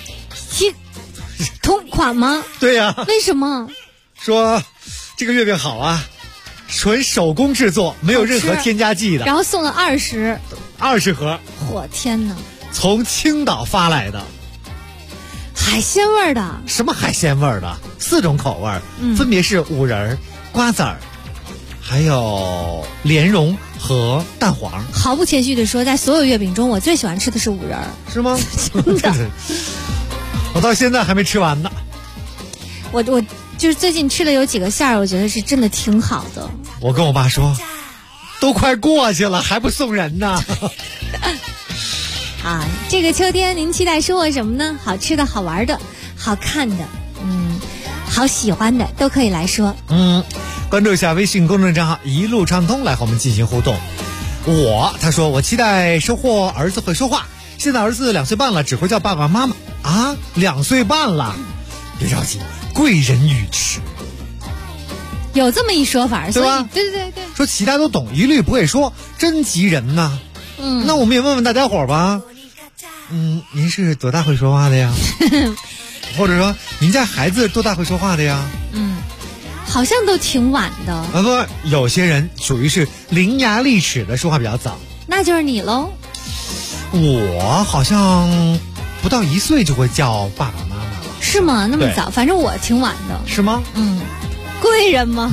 同款吗？ 对呀。 为什么？ 说这个月饼好啊，纯手工制作，没有任何添加剂的。 然后送了20 盒。 我天哪！ 从青岛发来的， 海鲜味的。 什么海鲜味的？4种口味，分别是五仁、瓜子儿，还有莲蓉和蛋黄。 毫不谦虚的说，在所有月饼中，我最喜欢吃的是五仁。 是吗？ 真的。 我到现在还没吃完呢。 我就是最近吃了有几个馅儿，我觉得是真的挺好的。 我跟我爸说，都快过去了还不送人呢。 啊，这个秋天您期待收获什么呢？好吃的、好玩的、好看的，好喜欢的都可以来说。 关注一下微信公众账号一路畅通，来和我们进行互动。他说我期待收获儿子会说话，现在儿子2岁半了，只会叫爸爸妈妈啊，2岁半了，别着急，贵人语迟。 有这么一说法， 对吧？ 对， 说其他都懂，一律不会说，真急人呐。那我们也问问大家伙吧。您是多大会说话的呀？或者说您家孩子多大会说话的呀？ 好像都挺晚的。 不，有些人属于是伶牙俐齿的，说话比较早。 那就是你喽。 我好像不到1岁就会叫爸爸妈妈了。 是吗？那么早？反正我挺晚的。 是吗？ 贵人吗？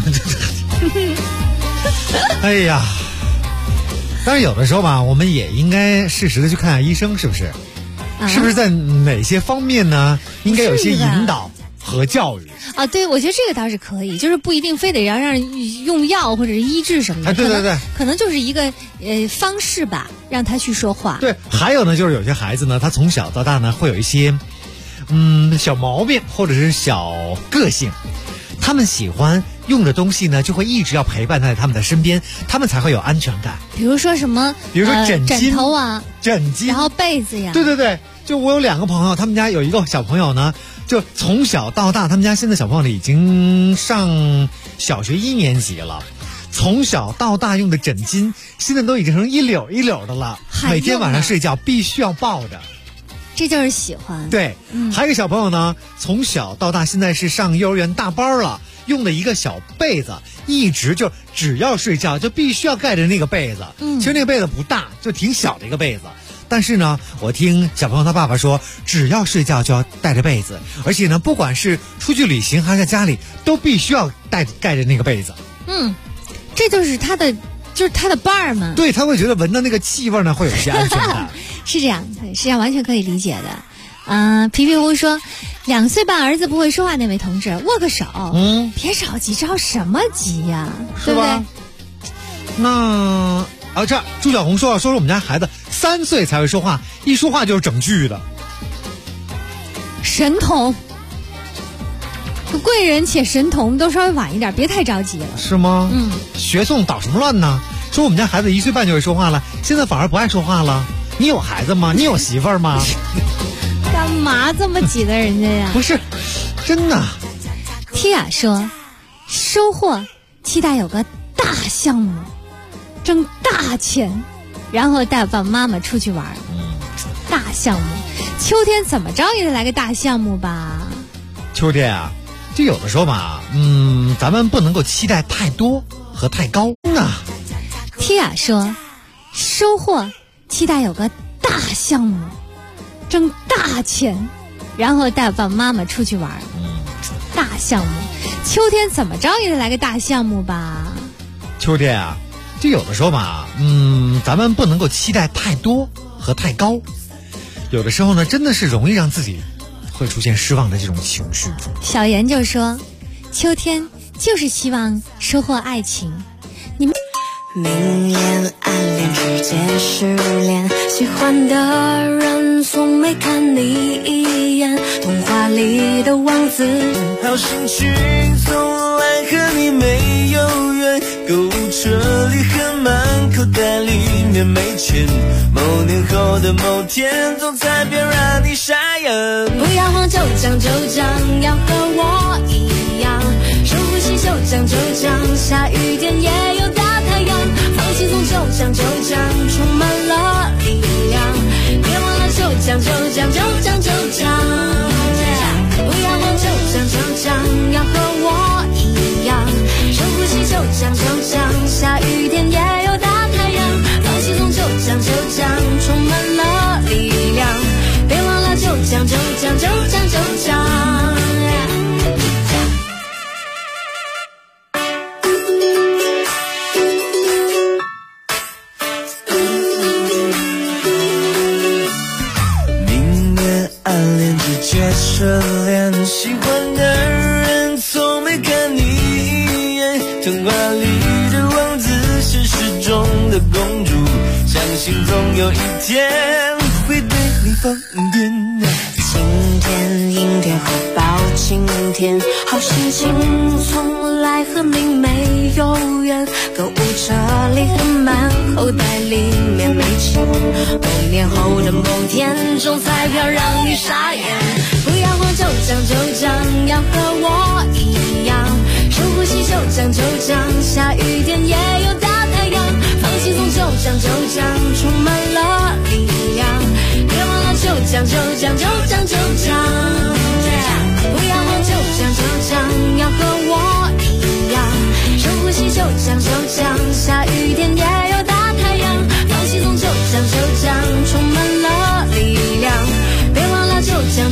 哎呀，但是有的时候吧，我们也应该适时的去看下医生，是不是？是不是在哪些方面呢？应该有些引导和教育啊？对，我觉得这个倒是可以，就是不一定非得让人用药或者是医治什么的。 对， 可能就是一个方式吧，让他去说话。 对，还有呢，就是有些孩子呢，他从小到大呢，会有一些小毛病或者是小个性。他们喜欢用的东西呢，就会一直要陪伴在他们的身边，他们才会有安全感。 比如说什么？ 比如说枕头啊， 枕巾， 然后被子呀。 对，就我有2个朋友，他们家有一个小朋友呢，就从小到大，他们家现在小朋友已经上小学1年级了，从小到大用的枕巾现在都已经成一绺一绺的了，每天晚上睡觉必须要抱着。 这就是喜欢。 对，还有一个小朋友呢，从小到大现在是上幼儿园大班了，用的一个小被子，一直就只要睡觉就必须要盖着那个被子。其实那个被子不大，就挺小的一个被子。但是呢，我听小朋友他爸爸说，只要睡觉就要带着被子，而且呢，不管是出去旅行还是在家里，都必须要盖着那个被子。 这就是他的伴儿嘛。 对，他会觉得闻到那个气味呢，会有些安全感。 是这样，完全可以理解的。皮皮屋说，2岁半儿子不会说话那位同志，握个手。别着急，着什么急呀？ 是吧？对不对？那这朱小红说我们家孩子3岁才会说话，一说话就是整句的。 神童，贵人且神童都稍微晚一点，别太着急了。 是吗？学送捣什么乱呢？说我们家孩子1岁半就会说话了，现在反而不爱说话了。你有孩子吗？你有媳妇儿吗？ 干嘛这么挤得人家呀？ 不是，真的。 缇雅说，收获期待有个大项目，挣大钱，然后带爸爸妈妈出去玩。大项目，秋天怎么着也得来个大项目吧？ 秋天啊，就有的时候吧，咱们不能够期待太多和太高呢。 缇雅说，收获期待有个大项目，挣大钱，然后带爸爸妈妈出去玩。大项目，秋天怎么着也得来个大项目吧？ 秋天啊，就有的时候吧，咱们不能够期待太多和太高，有的时候呢，真的是容易让自己会出现失望的这种情绪。 小妍就说，秋天就是希望收获爱情。你们明恋暗恋直接失恋，喜欢的人从没看你一眼，童话里的王子， 好心情从来和你没有缘，购物车里很满，口袋里面没钱，某年后的某天，总在别让你傻眼。 不要慌，就讲就讲，要和我一样，深呼吸，就讲就讲，下雨天也有大太阳，放轻松，就讲就讲，充满了力量，别忘了就讲就讲，就讲就讲，不要慌，就讲就讲，要和我一样，深呼吸，就讲就讲，下雨天也有大太阳，放轻松，就讲就讲，充满了力量，别忘了就讲就讲，就讲就讲。 热恋，喜欢的人从没看你一眼，童话里的王子，现实中的公主，相信总有一天会放电。晴天、阴天和包晴天，好心情从来和你没有缘。购物车里很满，口袋里面没钱。5年后的某天中彩票让你傻眼。不要慌，就讲，要和我一样，深呼吸，就讲，下雨天也有大太阳。放轻松，就讲，充满了力量。别忘了，就讲，不要慌，就讲，要和我一样，深呼吸，就讲，下雨天也有大太阳。放轻松，就讲，充满了力量。别忘了，就讲。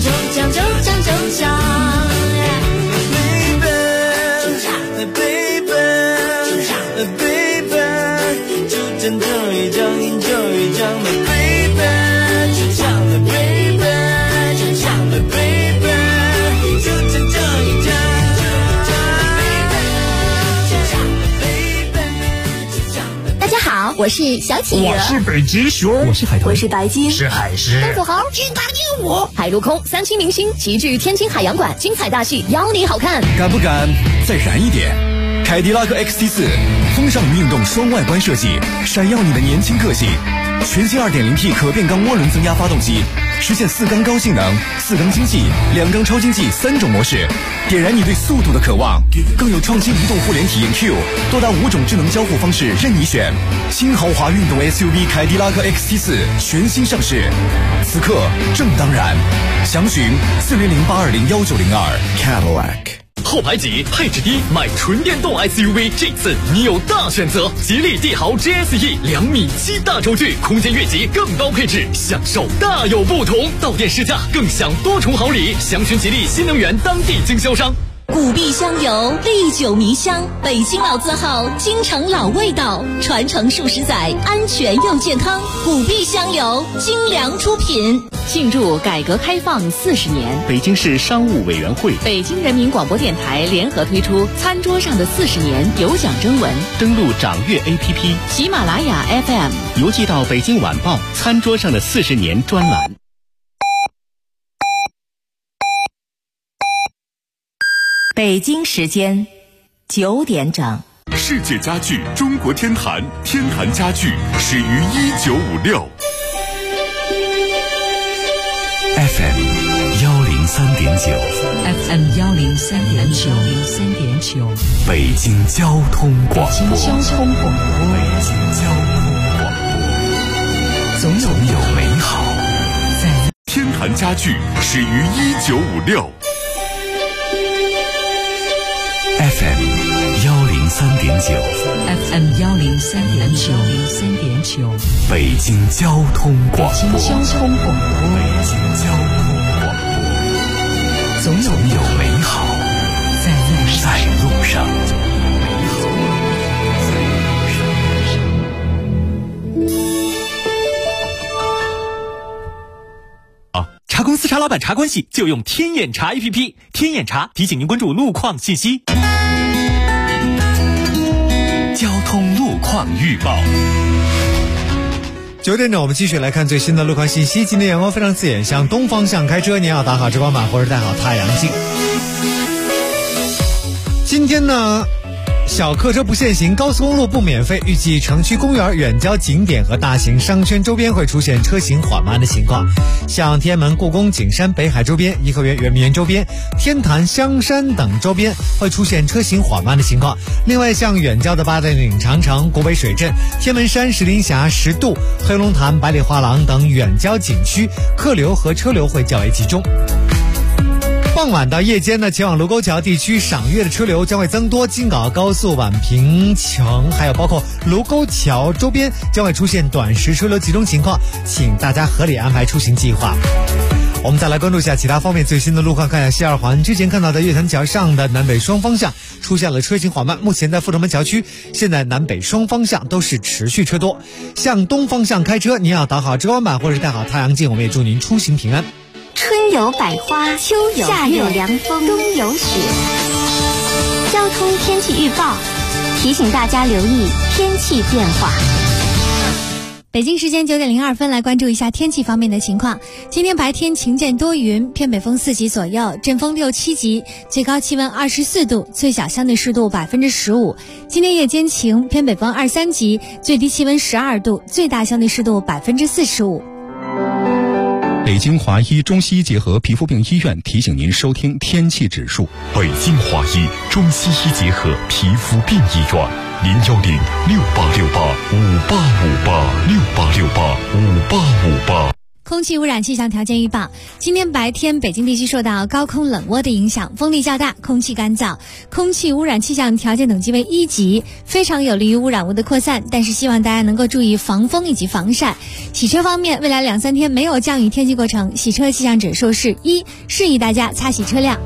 我是小企鹅， 我是北极熊， 我是海豚，我是白鲸， 是海狮， 大土豪，金大鹦鹉，海陆空3期明星齐聚天津海洋馆，精彩大戏邀你好看。 敢不敢再燃一点？凯迪拉克 XT4 风尚运动双外观设计，闪耀你的年轻个性。全新 2.0T 可变缸涡轮增压发动机，实现4缸高性能、4缸经济、2缸超经济3种模式，点燃你对速度的渴望。更有创新移动互联体验 Q， 多达5种智能交互方式任你选。新豪华运动 SUV 凯迪拉克 XT4 全新上市，此刻正当然。详询4008201902 Cadillac。 后排挤，配置低，买纯电动 SUV， 这次你有大选择。吉利帝豪 GSE 2.7米大轴距，空间越级，更高配置，享受大有不同。到店试驾，更享多重好礼。详询吉利新能源当地经销商。 古碧香油，历久弥香，北京老字号，京城老味道，传承数十载，安全又健康。古碧香油，精良出品。 庆祝改革开放40年， 北京市商务委员会、 北京人民广播电台联合推出《餐桌上的40年》有奖征文， 登录掌阅 APP、 喜马拉雅 FM， 邮寄到北京晚报《餐桌上的40年》专栏。 北京时间9点整。 世界家具中国天坛，天坛家具始于1956。FM 103.9 FM 103.9 北京交通广播， 北京交通广播， 北京交通广播，总有美好在。天坛家具始于1956。FM 103.9 FM 103.9 北京交通广播， 北京交通广播， 北京交通广播，总有美好在路上。 查公司、查老板、查关系，就用天眼查 APP。天眼查提醒您关注路况信息。交通路况预报。 9点整，我们继续来看最新的路况信息。今天阳光非常刺眼，向东方向开车，您要打好遮光板或者戴好太阳镜。今天呢，小客车不限行，高速公路不免费。预计城区公园、远郊景点和大型商圈周边会出现车行缓慢的情况，像天安门、故宫、景山、北海周边、颐和园、圆明园周边、天坛、香山等周边会出现车行缓慢的情况。另外，像远郊的八达岭长城、古北水镇、天门山、石林峡、石渡、黑龙潭、百里画廊等远郊景区，客流和车流会较为集中。傍晚到夜间呢，前往卢沟桥地区赏月的车流将会增多，京港澳高速宛平城还有包括卢沟桥周边将会出现短时车流集中情况，请大家合理安排出行计划。我们再来关注一下其他方面最新的路况，看一下西二环之前看到的月坛桥上的南北双方向出现了车行缓慢，目前在阜成门桥区现在南北双方向都是持续车多。向东方向开车，您要打好遮光板或者戴好太阳镜，我们也祝您出行平安。 春有百花，秋有夏有凉风，冬有雪。交通天气预报提醒大家留意天气变化。 北京时间9点02分，来关注一下天气方面的情况。今天白天晴间多云，偏北风4级左右，阵风6、7级，最高气温24度，最小相对湿度15%。今天夜间晴，偏北风2、3级，最低气温12度，最大相对湿度45%。 北京华医中西医结合皮肤病医院提醒您收听天气指数。 北京华医中西医结合皮肤病医院，0106868586868685858。 空气污染气象条件预报：今天白天北京地区受到高空冷涡的影响，风力较大，空气干燥，空气污染气象条件等级为1级，非常有利于污染物的扩散。但是希望大家能够注意防风以及防晒。洗车方面，未来2、3天没有降雨天气过程，洗车气象指数是1，示意大家擦洗车辆。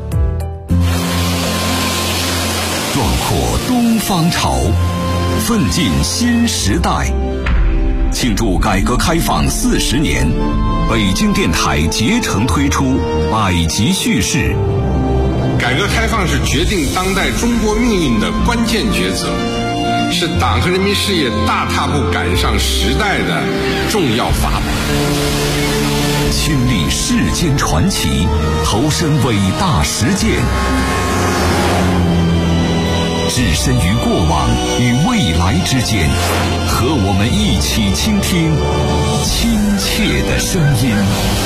壮阔东方潮，奋进新时代。庆祝改革开放40年，北京电台竭诚推出百集叙事。 改革开放是决定当代中国命运的关键抉择，是党和人民事业大踏步赶上时代的重要法宝。 亲历世间传奇，投身伟大实践，置身于过往与未来之间，和我们一起倾听亲切的声音。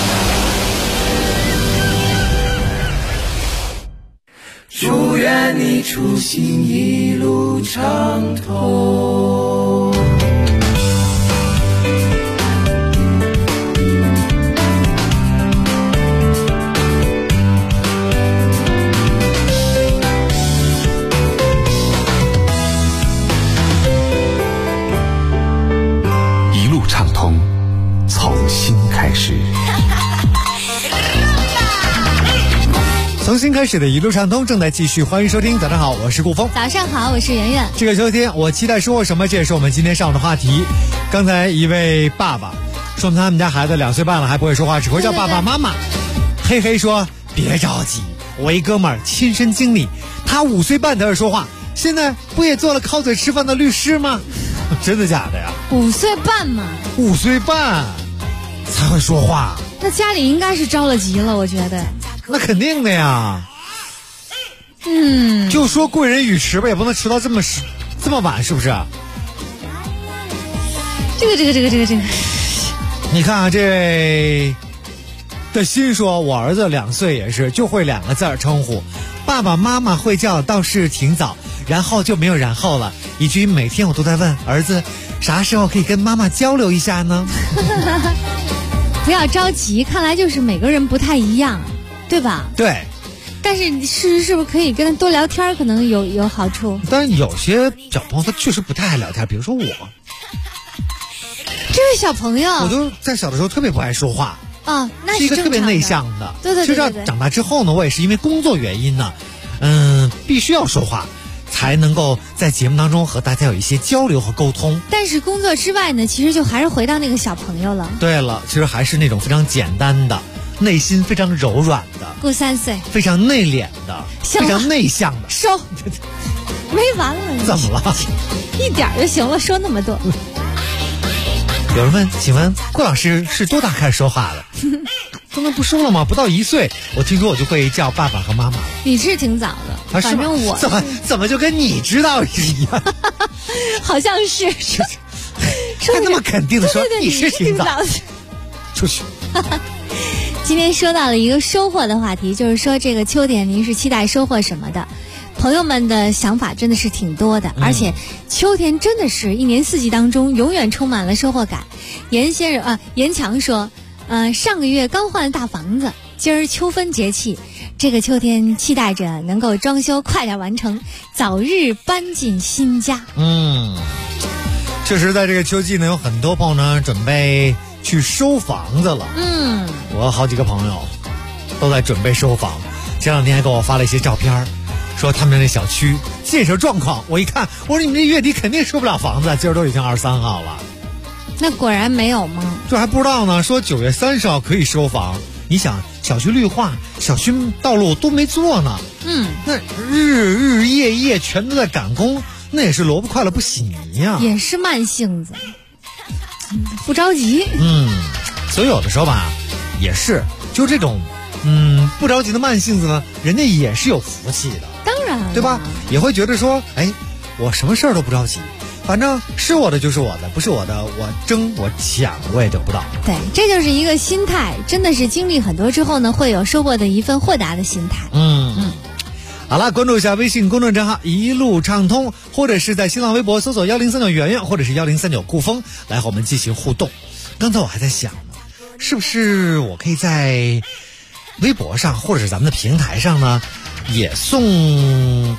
祝愿你出行一路畅通。 从新开始， 从新开始的一路畅通正在继续，欢迎收听。早上好，我是顾峰。 早上好，我是圆圆。 这个秋天，我期待收获什么？这也是我们今天上午的话题。刚才一位爸爸说他们家孩子2岁半了还不会说话，只会叫爸爸妈妈。嘿嘿说别着急，我一哥们儿亲身经历，他5岁半才会说话，现在不也做了靠嘴吃饭的律师吗？真的假的呀 ？5岁半嘛 ，5岁半才会说话， 那家里应该是着了急了，我觉得。 那肯定的呀。就说贵人语迟吧，也不能迟到这么晚，是不是？ 这个， 你看啊，这位的心说，我儿子2岁也是就会2个字称呼，爸爸妈妈会叫倒是挺早，然后就没有然后了。以至于每天我都在问儿子，啥时候可以跟妈妈交流一下呢？ 不要着急，看来就是每个人不太一样，对吧？ 对。 但是是不是可以跟他多聊天，可能有好处？ 但有些小朋友他确实不太爱聊天，比如说我。 这位小朋友， 我都在小的时候特别不爱说话啊，那是一个特别内向的。 对。 其实长大之后呢，我也是因为工作原因呢，必须要说话，才能够在节目当中和大家有一些交流和沟通。 但是工作之外呢，其实就还是回到那个小朋友了。 对了，其实还是那种非常简单的，内心非常柔软的， 顾3岁， 非常内敛的，非常内向的。 收，没完了。 怎么了？ 一点就行了，说那么多。 有人问，请问顾老师是多大开始说话的？刚才不说了吗？不到1岁，我听说我就会叫爸爸和妈妈了。 你是挺早的，反正我怎么就跟你知道一样？ 好像是。 还那么肯定的说你是挺早的。出去。 今天说到了一个收获的话题，就是说这个秋天您是期待收获什么的？朋友们的想法真的是挺多的，而且秋天真的是一年4季当中永远充满了收获感。严强说，上个月刚换了大房子，今儿秋分节气，这个秋天期待着能够装修快点完成，早日搬进新家。 确实在这个秋季呢，有很多朋友呢准备去收房子了。我好几个朋友都在准备收房，前2天还给我发了一些照片，说他们那小区建设状况，我一看，我说你们这月底肯定收不了房子，今儿都已经23号了。 那果然没有吗？ 这还不知道呢，说9月30号可以收房。你想，小区绿化、小区道路都没做呢，那日夜全都在赶工，那也是萝卜快了不洗泥呀， 也是慢性子。 不着急。 所以有的时候吧，也是就这种不着急的慢性子呢，人家也是有福气的， 当然， 对吧？也会觉得说，哎，我什么事儿都不着急，反正是我的就是我的，不是我的我争我抢我也得不到。 对，这就是一个心态，真的是经历很多之后呢，会有收获的一份豁达的心态。 好了，关注一下微信公众账号一路畅通，或者是在新浪微博搜索1039圆圆，或者是1039顾风，来和我们进行互动。刚才我还在想呢，是不是我可以在微博上或者是咱们的平台上呢，也送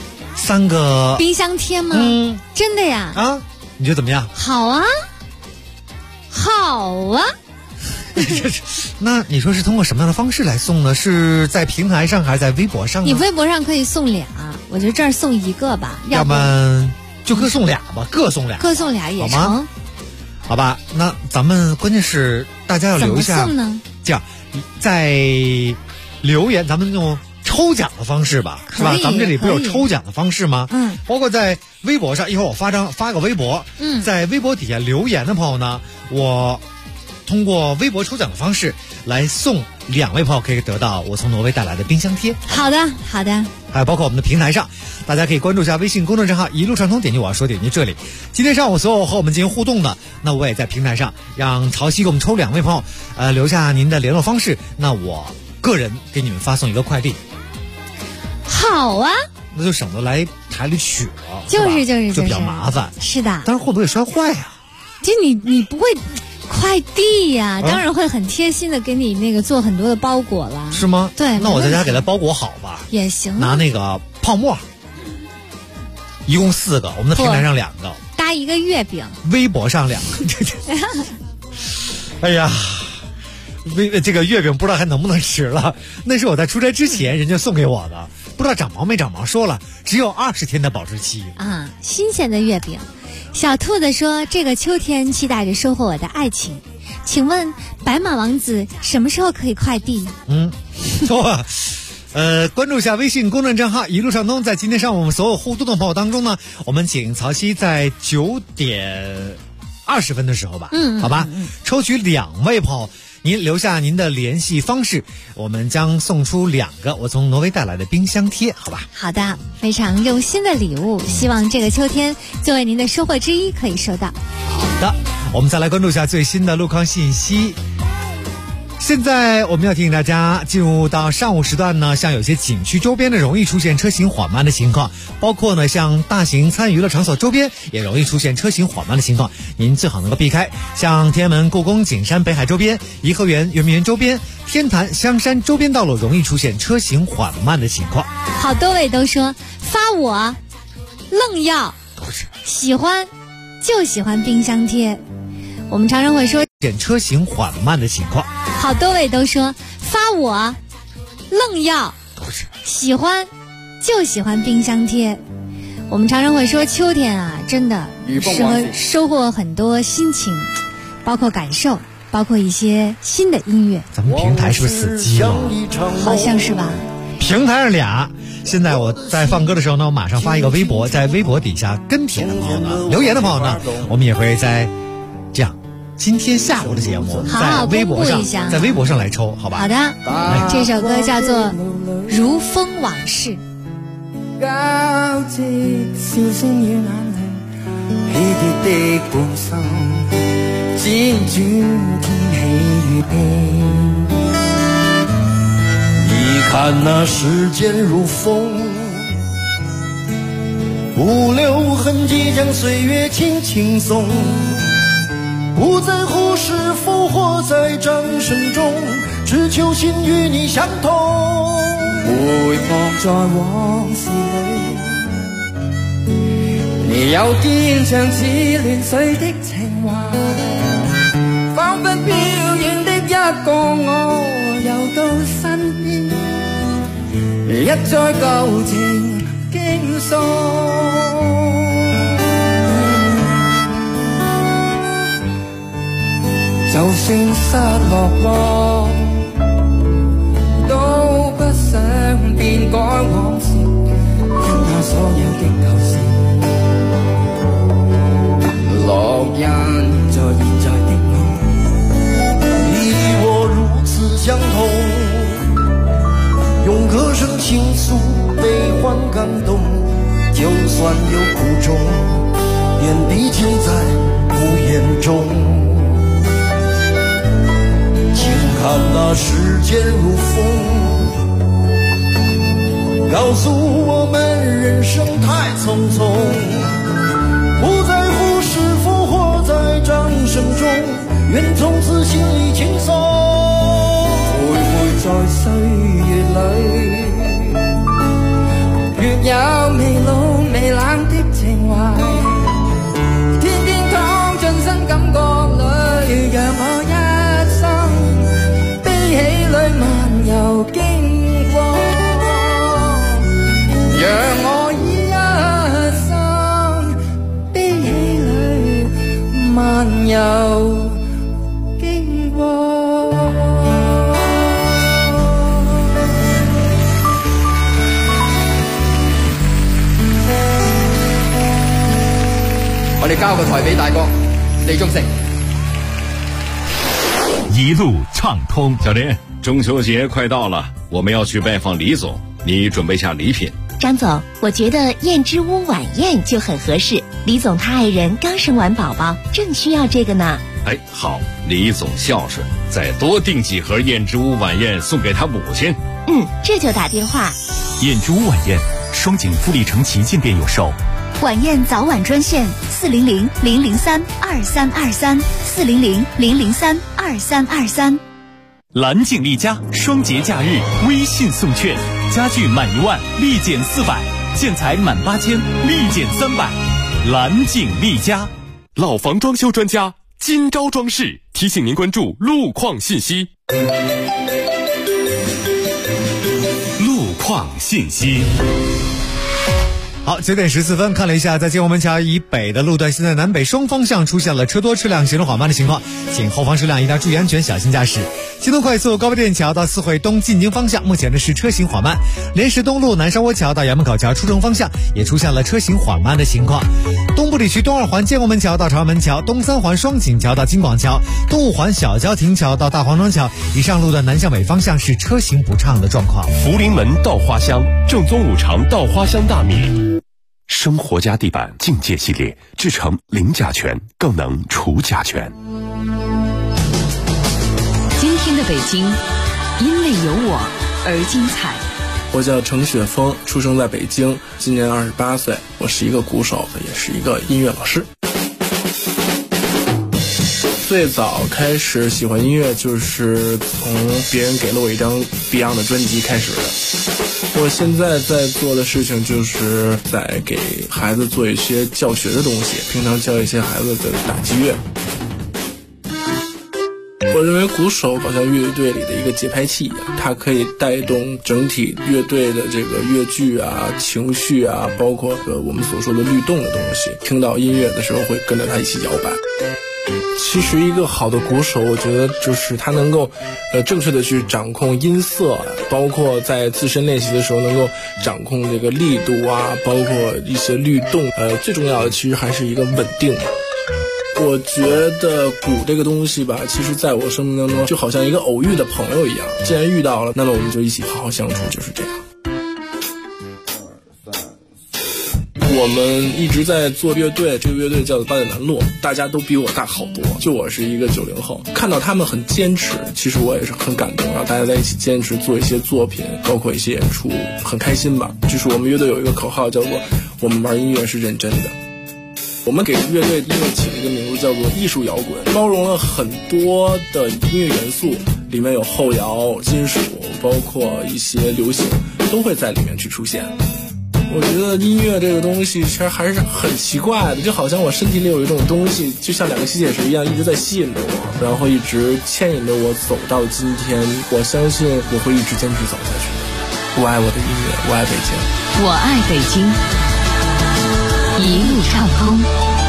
3个冰箱贴吗？真的呀？ 啊，你觉得怎么样？ 好啊，好啊。 那你说是通过什么样的方式来送呢？是在平台上还是在微博上呢？ 你微博上可以送俩，我觉得这儿送1个吧， 要不然就各送俩吧，各送俩也成。 好吗？好吧，那咱们关键是大家要留一下。 怎么送呢？ 这样，在留言咱们用抽奖的方式吧，是吧？咱们这里不有抽奖的方式吗？包括在微博上，一会儿我发个微博，在微博底下留言的朋友呢，我通过微博抽奖的方式来送2位朋友可以得到我从挪威带来的冰箱贴。 好的。 还有包括我们的平台上，大家可以关注一下微信公众账号一路畅通，点击我要说，点击这里。今天上午所有和我们进行互动的，那我也在平台上让潮汐给我们抽2位朋友，留下您的联络方式，那我个人给你们发送一个快递。 好啊， 那就省得来台里取了， 就是就比较麻烦。 是的， 但是会不会摔坏呀？ 就你不会快递呀，当然会很贴心的给你那个做很多的包裹了。 是吗？ 对， 那我在家给它包裹好吧， 也行。 拿那个泡沫，一共4个，我们的平台上2个， 搭一个月饼， 微博上2个。哎呀，这个月饼不知道还能不能吃了，那是我在出差之前人家送给我的，不知道长毛没长毛，说了只有20天的保质期啊，新鲜的月饼。小兔子说，这个秋天期待着收获我的爱情，请问白马王子什么时候可以快递？ 错。关注一下微信公众账号一路畅通，在今天上午我们所有互动的朋友当中呢，我们请曹曦在9点20分的时候吧，好吧，抽取2位朋友，您留下您的联系方式，我们将送出2个我从挪威带来的冰箱贴，好吧？ 好的，非常用心的礼物，希望这个秋天作为您的收获之一可以收到。 好的，我们再来关注一下最新的路况信息。现在我们要提醒大家，进入到上午时段呢，像有些景区周边的容易出现车行缓慢的情况，包括呢像大型餐饮娱乐场所周边也容易出现车行缓慢的情况，您最好能够避开。像天安门、故宫、景山、北海周边、颐和园、圆明园周边、天坛、香山周边道路容易出现车行缓慢的情况。 好多位都说发我愣要喜欢就喜欢冰箱贴，我们常常会说车行缓慢的情况。 好多位都说发我愣要喜欢就喜欢冰箱贴，我们常常会说秋天啊，真的适合收获很多心情，包括感受，包括一些新的音乐。 咱们平台是不是死机了？ 好像是吧。 平台上2，现在我在放歌的时候呢，我马上发一个微博，在微博底下跟帖的朋友呢，留言的朋友呢，我们也会在这样今天下午的节目在微博上来抽，好吧？ 好的，这首歌叫做《如風往事》。 交織笑聲與眼淚，喜跌的半生，輾轉天喜與悲。你看那時間如風，不留痕跡將歲月輕輕送，不在乎是否活在掌聲中，只求心與你相通。回望在往事裏，你有堅強似亂水的情懷，彷彿飄遠的一個我又到身邊，一再舊情經送。就算失落過，都不想變改往事，那所有的舊事，烙印在現在中，点滴尽在无言中。请看那时间如风，告诉我们人生太匆匆，不在乎是否活在掌声中，愿從此心裏輕鬆。徘徊在歲月裏，越有未老未冷的情懷，天天躺進新感覺裏，讓我一生悲喜裏漫遊經過，讓我一生悲喜裏漫遊經過。 我哋交個台俾大哥李宗盛。 一路畅通。 小林，中秋节快到了，我们要去拜访李总，你准备下礼品。 张总，我觉得燕之屋晚宴就很合适。李总他爱人刚生完宝宝，正需要这个呢。 哎，好，李总孝顺，再多订几盒燕之屋晚宴送给他母亲。 这就打电话。 燕之屋晚宴，双井富力城旗舰店有售。 晚宴早晚专线400-003-2323，400-003-2323。 蓝景丽家双节假日微信送券，家具满1万立减400，建材满8000立减300。蓝景丽家， 老房装修专家金招装饰提醒您关注路况信息。 路况信息。 好，9点14分，看了一下，在建国门桥以北的路段，现在南北双方向出现了车多车辆行驶缓慢的情况，请后方车辆一定要注意安全，小心驾驶。京东快速高碑店桥到四惠东进京方向，目前呢是车行缓慢。莲石东路南沙窝桥到衙门口桥出城方向也出现了车行缓慢的情况。东部地区东二环建国门桥到朝阳门桥，东三环双井桥到金广桥，东五环小郊亭桥到大黄庄桥，以上路段南向北方向是车行不畅的状况。 福临门稻花香，正宗五常稻花香大米。生活家地板境界系列，制成零甲醛，更能除甲醛。 今天的北京，因为有我而精彩。 我叫程雪峰，出生在北京，今年28岁，我是一个鼓手，也是一个音乐老师。最早开始喜欢音乐，就是从别人给了我一张 Beyond 的专辑开始的。我现在在做的事情就是在给孩子做一些教学的东西，平常教一些孩子的打击乐。我认为鼓手好像乐队里的一个节拍器一样，它可以带动整体乐队的这个乐句啊、情绪啊，包括我们所说的律动的东西。听到音乐的时候会跟着它一起摇摆。其实一个好的鼓手，我觉得就是他能够正确的去掌控音色，包括在自身练习的时候能够掌控这个力度啊，包括一些律动。最重要的其实还是一个稳定。我觉得鼓这个东西吧，其实在我生命当中就好像一个偶遇的朋友一样，既然遇到了，那么我们就一起好好相处，就是这样。我们一直在做乐队，这个乐队叫做八点南路，大家都比我大好多，就我是一个90后，看到他们很坚持，其实我也是很感动，然后大家在一起坚持做一些作品，包括一些演出，很开心吧。就是我们乐队有一个口号叫做我们玩音乐是认真的。我们给乐队音乐起了一个名字叫做艺术摇滚，包容了很多的音乐元素，里面有后摇、金属，包括一些流行，都会在里面去出现。我觉得音乐这个东西其实还是很奇怪的，就好像我身体里有一种东西，就像两个吸铁石一样，一直在吸引着我，然后一直牵引着我走到今天。我相信我会一直坚持走下去的。我爱我的音乐，我爱北京， 我爱北京，一路畅通。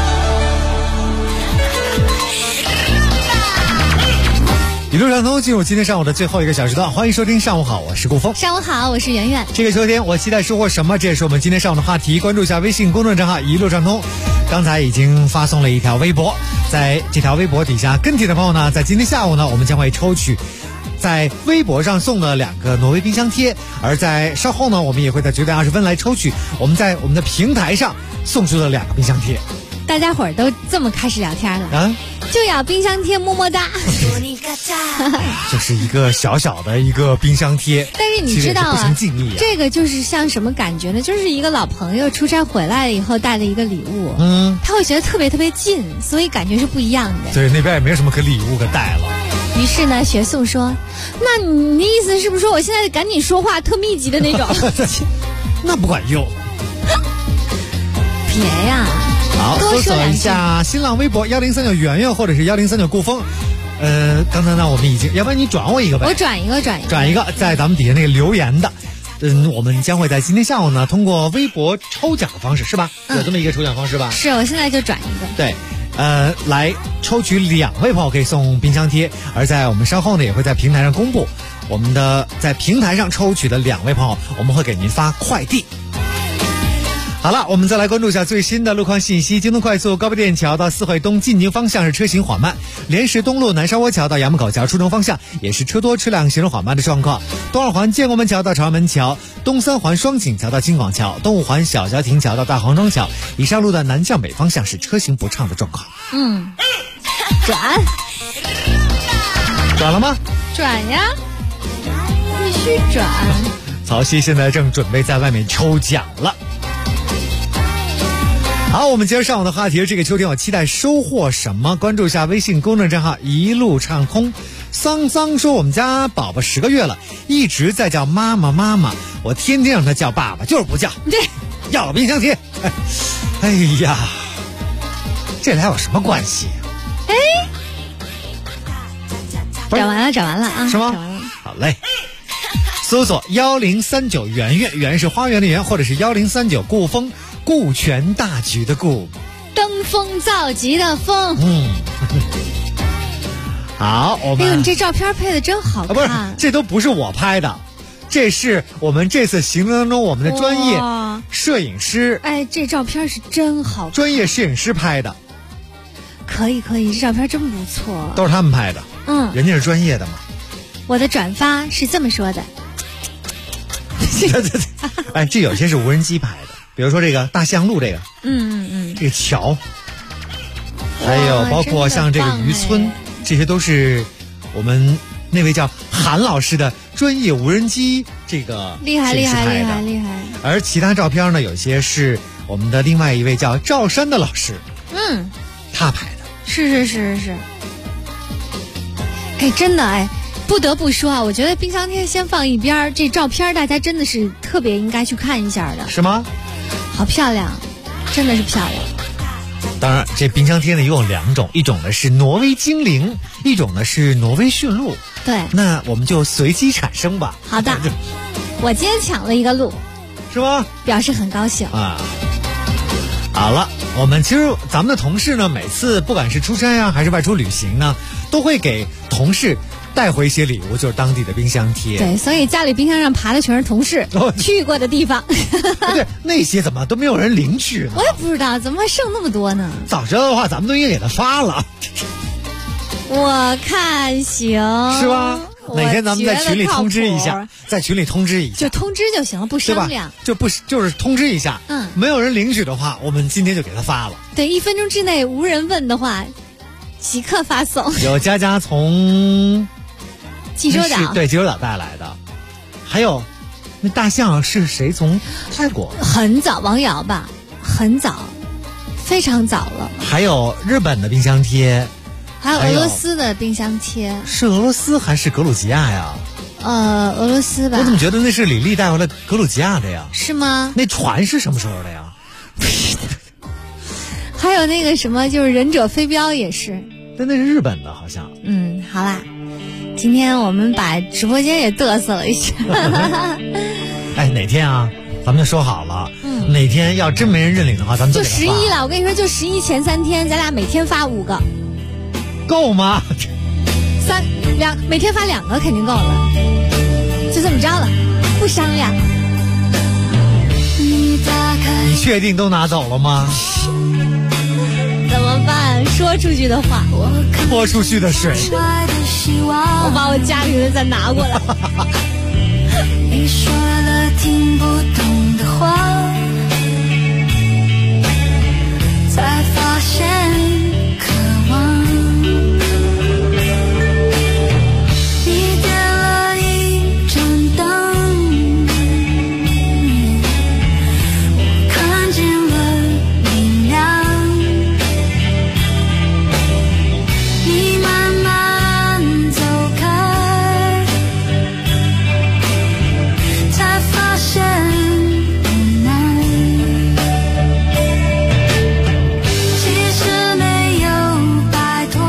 一路畅通，进入今天上午的最后一个小时段，欢迎收听上午好，我是顾峰。 上午好，我是圆圆。 这个秋天我期待收获什么？这也是我们今天上午的话题。关注一下微信公众账号一路畅通，刚才已经发送了一条微博，在这条微博底下跟帖的朋友呢，在今天下午呢，我们将会抽取在微博上送了2个挪威冰箱贴，而在稍后呢，我们也会在9点20分来抽取我们在我们的平台上送出的2个冰箱贴。 大家伙儿都这么开始聊天了啊？ 就要冰箱贴么么哒。 就是一个小小的一个冰箱贴， 但是你知道啊， 这个就是像什么感觉呢？就是一个老朋友出差回来了以后带了一个礼物，他会觉得特别特别近，所以感觉是不一样的。 对，那边也没有什么礼物可带了。 于是呢，学素说：“那你的意思是不是说我现在赶紧说话，特密集的那种？” 那不管用。 别呀。 好，搜索一下新浪微博1039圆圆或者是1039顾风。刚才呢我们已经，要不然你转我一个呗？ 我转一个， 在咱们底下那个留言的。我们将会在今天下午呢，通过微博抽奖的方式，是吧？有这么一个抽奖方式吧？ 是，我现在就转一个。 对，来抽取2位朋友可以送冰箱贴，而在我们稍后呢也会在平台上公布我们的在平台上抽取的2位朋友，我们会给您发快递。好了，我们再来关注一下最新的路况信息。京东快速高碑店桥到四惠东进京方向是车行缓慢，莲石东路南沙窝桥到杨门口桥出城方向也是车多车辆行驶缓慢的状况。东二环建国门桥到朝阳门桥，东三环双井桥到京广桥，东五环小桥亭桥到大黄庄桥，以上路段南向北方向是车行不畅的状况。转了吗？ 转呀，必须转。 曹曦现在正准备在外面抽奖了。好，我们接着上午的话题，这个秋天我期待收获什么？关注一下微信公众账号一路畅通。桑桑说，我们家宝宝10个月了，一直在叫妈妈妈妈，我天天让他叫爸爸，就是不叫。 对， 要了冰箱贴。哎呀，这俩有什么关系？ 找完了啊？ 是吗？ 找完了。 好嘞。搜索1039圆圆，圆是花园的圆，或者是1039顾风，顾全大局的顾， 登峰造极的峰。 好，我们。 哎呦，你这照片配的真好看。 不是，这都不是我拍的，这是我们这次行程当中我们的专业摄影师。 哎，这照片是真好看。 专业摄影师拍的。 可以，这照片真不错。 都是他们拍的。人家是专业的嘛。 我的转发是这么说的。 哎，这有些是无人机拍的，比如说这个大象路这个，这个桥，还有包括像这个渔村，这些都是我们那位叫韩老师的专业无人机这个厉害。 而其他照片呢，有些是我们的另外一位叫赵山的老师，他拍的。 是。哎，真的哎。不得不说啊，我觉得冰箱贴先放一边，这照片大家真的是特别应该去看一下的。 是吗？ 好漂亮，真的是漂亮。 当然，这冰箱贴呢有2种，一种呢是挪威精灵，一种呢是挪威驯鹿。 对， 那我们就随机产生吧。 好的，我今天抢了一个鹿， 是吗？ 表示很高兴啊。好了，其实咱们的同事呢，每次不管是出差啊，还是外出旅行呢，都会给同事带回一些礼物，就是当地的冰箱贴。 对，所以家里冰箱上爬的全是同事去过的地方。 对，那些怎么都没有人领取呢？ 我也不知道，怎么会剩那么多呢？ 早知道的话，咱们都应该给他发了。 我看行， 是吧？哪天咱们在群里通知一下，就通知就行了，不商量， 就是通知一下。没有人领取的话，我们今天就给他发了。 对，1分钟之内无人问的话，即刻发送。 有佳佳从济州岛， 对，济州岛带来的，还有那大象是谁从泰国？ 很早，王瑶吧，很早，非常早了。 还有日本的冰箱贴， 还有俄罗斯的冰箱贴。 是俄罗斯还是格鲁吉亚呀？ 俄罗斯吧。 我怎么觉得那是李丽带回来格鲁吉亚的呀？ 是吗？ 那船是什么时候的呀？ 还有那个什么，就是忍者飞镖也是。 但那是日本的，好像。 好啦。今天我们把直播间也嘚瑟了一下。 哎，哪天啊，咱们就说好了，哪天要真没人认领的话，咱们就 11了。我跟你说，就11前3天，咱俩每天发5个， 够吗？ 每天发2个肯定够了，就这么着了，不商量。 你确定都拿走了吗？ 怎么办？说出去的话， 泼出去的水， 我把我家里的再拿过来。 你说了听不懂的话，才发现渴望。你点了一盏灯，我看见了明亮。你慢慢走开，才发现无奈。其实没有摆脱，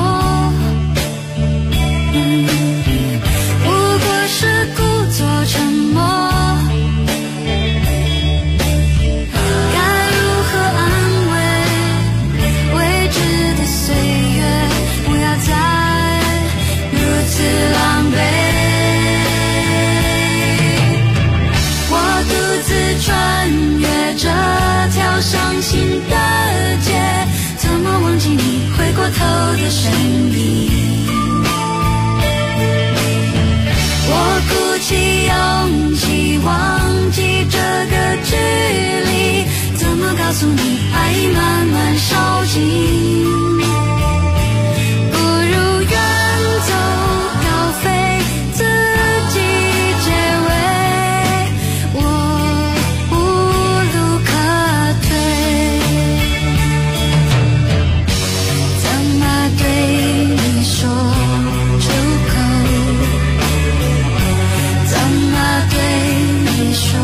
不过是故作沉默。该如何安慰未知的岁月？不要再如此狼狈。我独自穿越这条伤心的街，怎么忘记你回过头的身影？我鼓起勇气忘记这个距离，怎么告诉你爱已慢慢烧尽？不如远走高飞，自己结尾，我无路可退。怎么对你说出口？怎么对你说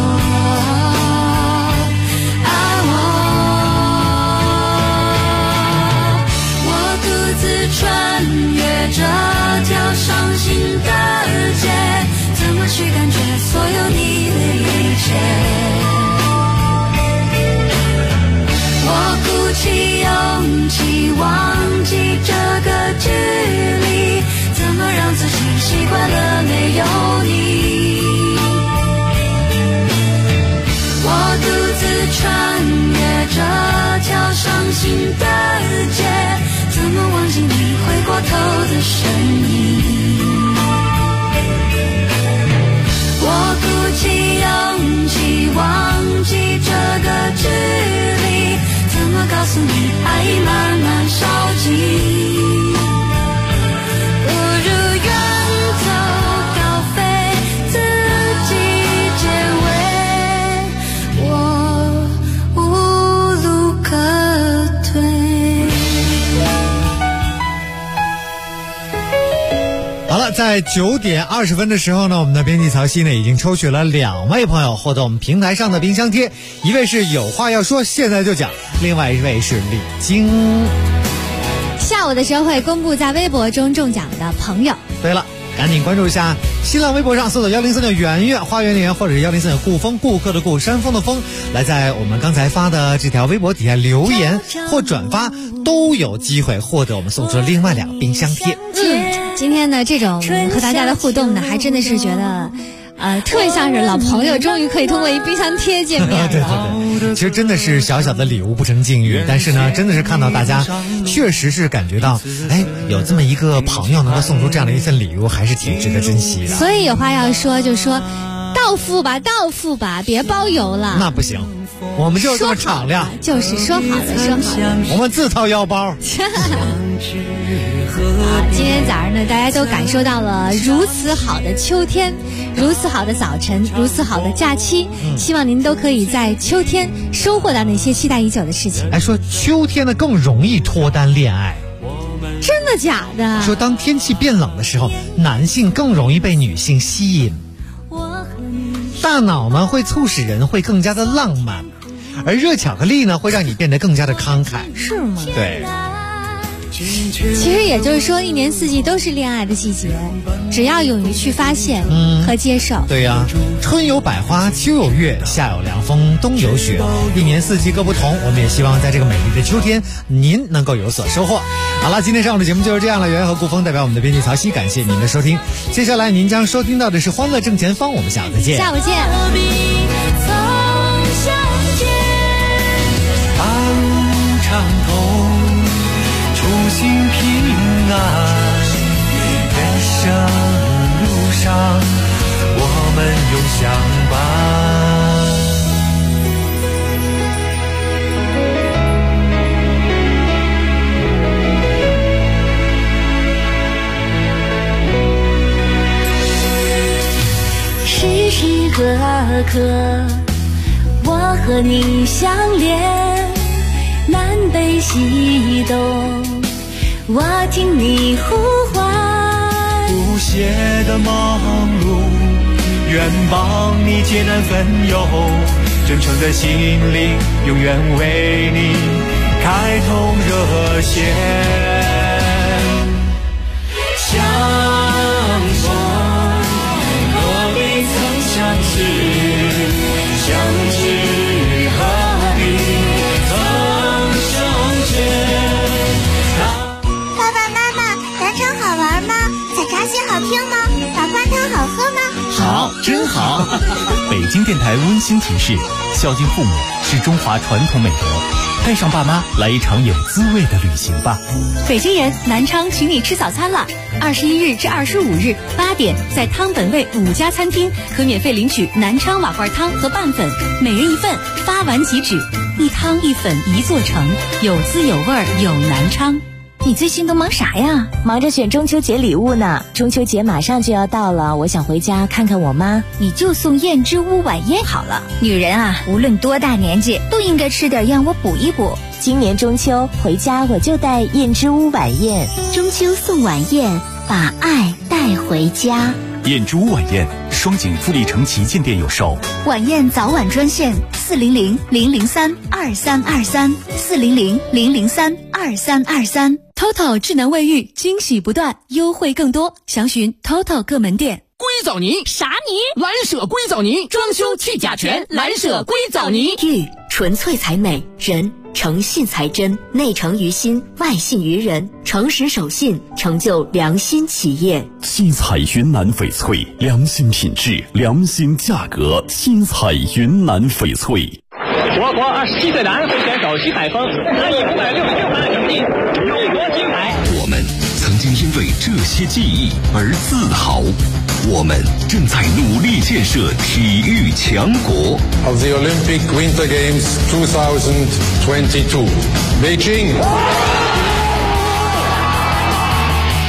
爱我？我独自穿越这条伤心的街，怎么去感觉所有你的一切？我鼓起勇气忘记这个距离，怎么让自己习惯了没有你？我独自穿越这条伤心的街，怎么忘记你回过头的身影？我鼓起勇气忘记这个距离，怎么告诉你爱已慢慢烧尽？不如远走高飞，自己结尾，我无路可退。 好了，在9点20分的时候呢，我们的编辑曹曦呢已经抽取了2位朋友获得我们平台上的冰箱贴，一位是有话要说现在就讲，另外一位是李晶。 下午的时候会公布在微博中中奖的朋友。 对了，赶紧关注一下新浪微博上搜索103圆圆花园的圆，或者是103顾风，顾客的顾，山峰的峰，来在我们刚才发的这条微博底下留言或转发，都有机会获得我们送出的另外2个冰箱贴。 今天呢，这种和大家的互动呢，还真的是觉得特别像是老朋友终于可以通过一冰箱贴见面了。 对对对，其实真的是小小的礼物不成敬意，但是呢，真的是看到大家确实是感觉到，有这么一个朋友能够送出这样的一份礼物，还是挺值得珍惜的。 所以有话要说，就说到付吧，别包邮了。 那不行，我们就这么敞亮， 就是说好的， 我们自掏腰包。 今天早上呢，大家都感受到了如此好的秋天，如此好的早晨，如此好的假期。希望您都可以在秋天收获到那些期待已久的事情。 说秋天呢更容易脱单恋爱， 真的假的？ 说当天气变冷的时候，男性更容易被女性吸引，大脑呢会促使人会更加的浪漫，而热巧克力呢会让你变得更加的慷慨。 是吗？ 对。 其实也就是说，一年四季都是恋爱的季节，只要勇于去发现和接受。 对呀，春有百花，秋有月，夏有凉风，冬有雪，一年四季各不同。我们也希望在这个美丽的秋天，您能够有所收获。好了，今天上午的节目就是这样了。圆圆和顾峰代表我们的编辑曹曦，感谢您的收听。接下来您将收听到的是《欢乐正前方》，我们下午再见。 下午见。 长痛们永相伴。 时时刻刻我和你相连，南北西东我听你呼唤， 不懈的忙碌愿帮你解难分忧，真诚的心灵永远为你开通热线。相逢何必曾相识，相知何必曾相见。 爸爸妈妈，南昌好玩吗？采茶戏好听吗？把关汤好喝吗？ 好，真好。北京电台温馨提示：孝敬父母是中华传统美德，带上爸妈来一场有滋味的旅行吧。 北京人，南昌请你吃早餐了。21日至25日8点，在汤本味5家餐厅可免费领取南昌瓦罐汤和拌粉，每人1份，发完即止。一汤一粉一座城，有滋有味有南昌。你最近都忙啥呀？ 忙着选中秋节礼物呢。中秋节马上就要到了，我想回家看看我妈。 你就送燕之屋晚宴好了。女人啊，无论多大年纪，都应该吃点燕窝补一补。 今年中秋回家我就带燕之屋晚宴。 中秋送晚宴，把爱带回家。 燕之屋晚宴，双井富力城旗舰店有售。 晚宴早晚专线400-003-2323，400-003-2323。TOTO 智能卫浴，惊喜不断，优惠更多，详询 TOTO 各门店。 硅藻泥啥泥？ 蓝舍硅藻泥，装修去甲醛，蓝舍硅藻泥。 玉纯粹才美，人诚信才真，内诚于心，外信于人，诚实守信，成就良心企业。 新彩云南翡翠，良心品质，良心价格。新彩云南翡翠。 我国27岁男会选手徐海峰，他以566分的成绩勇夺金牌。 我们曾经因为这些记忆而自豪，我们正在努力建设体育强国。 Of the Olympic Winter Games 2022, Beijing.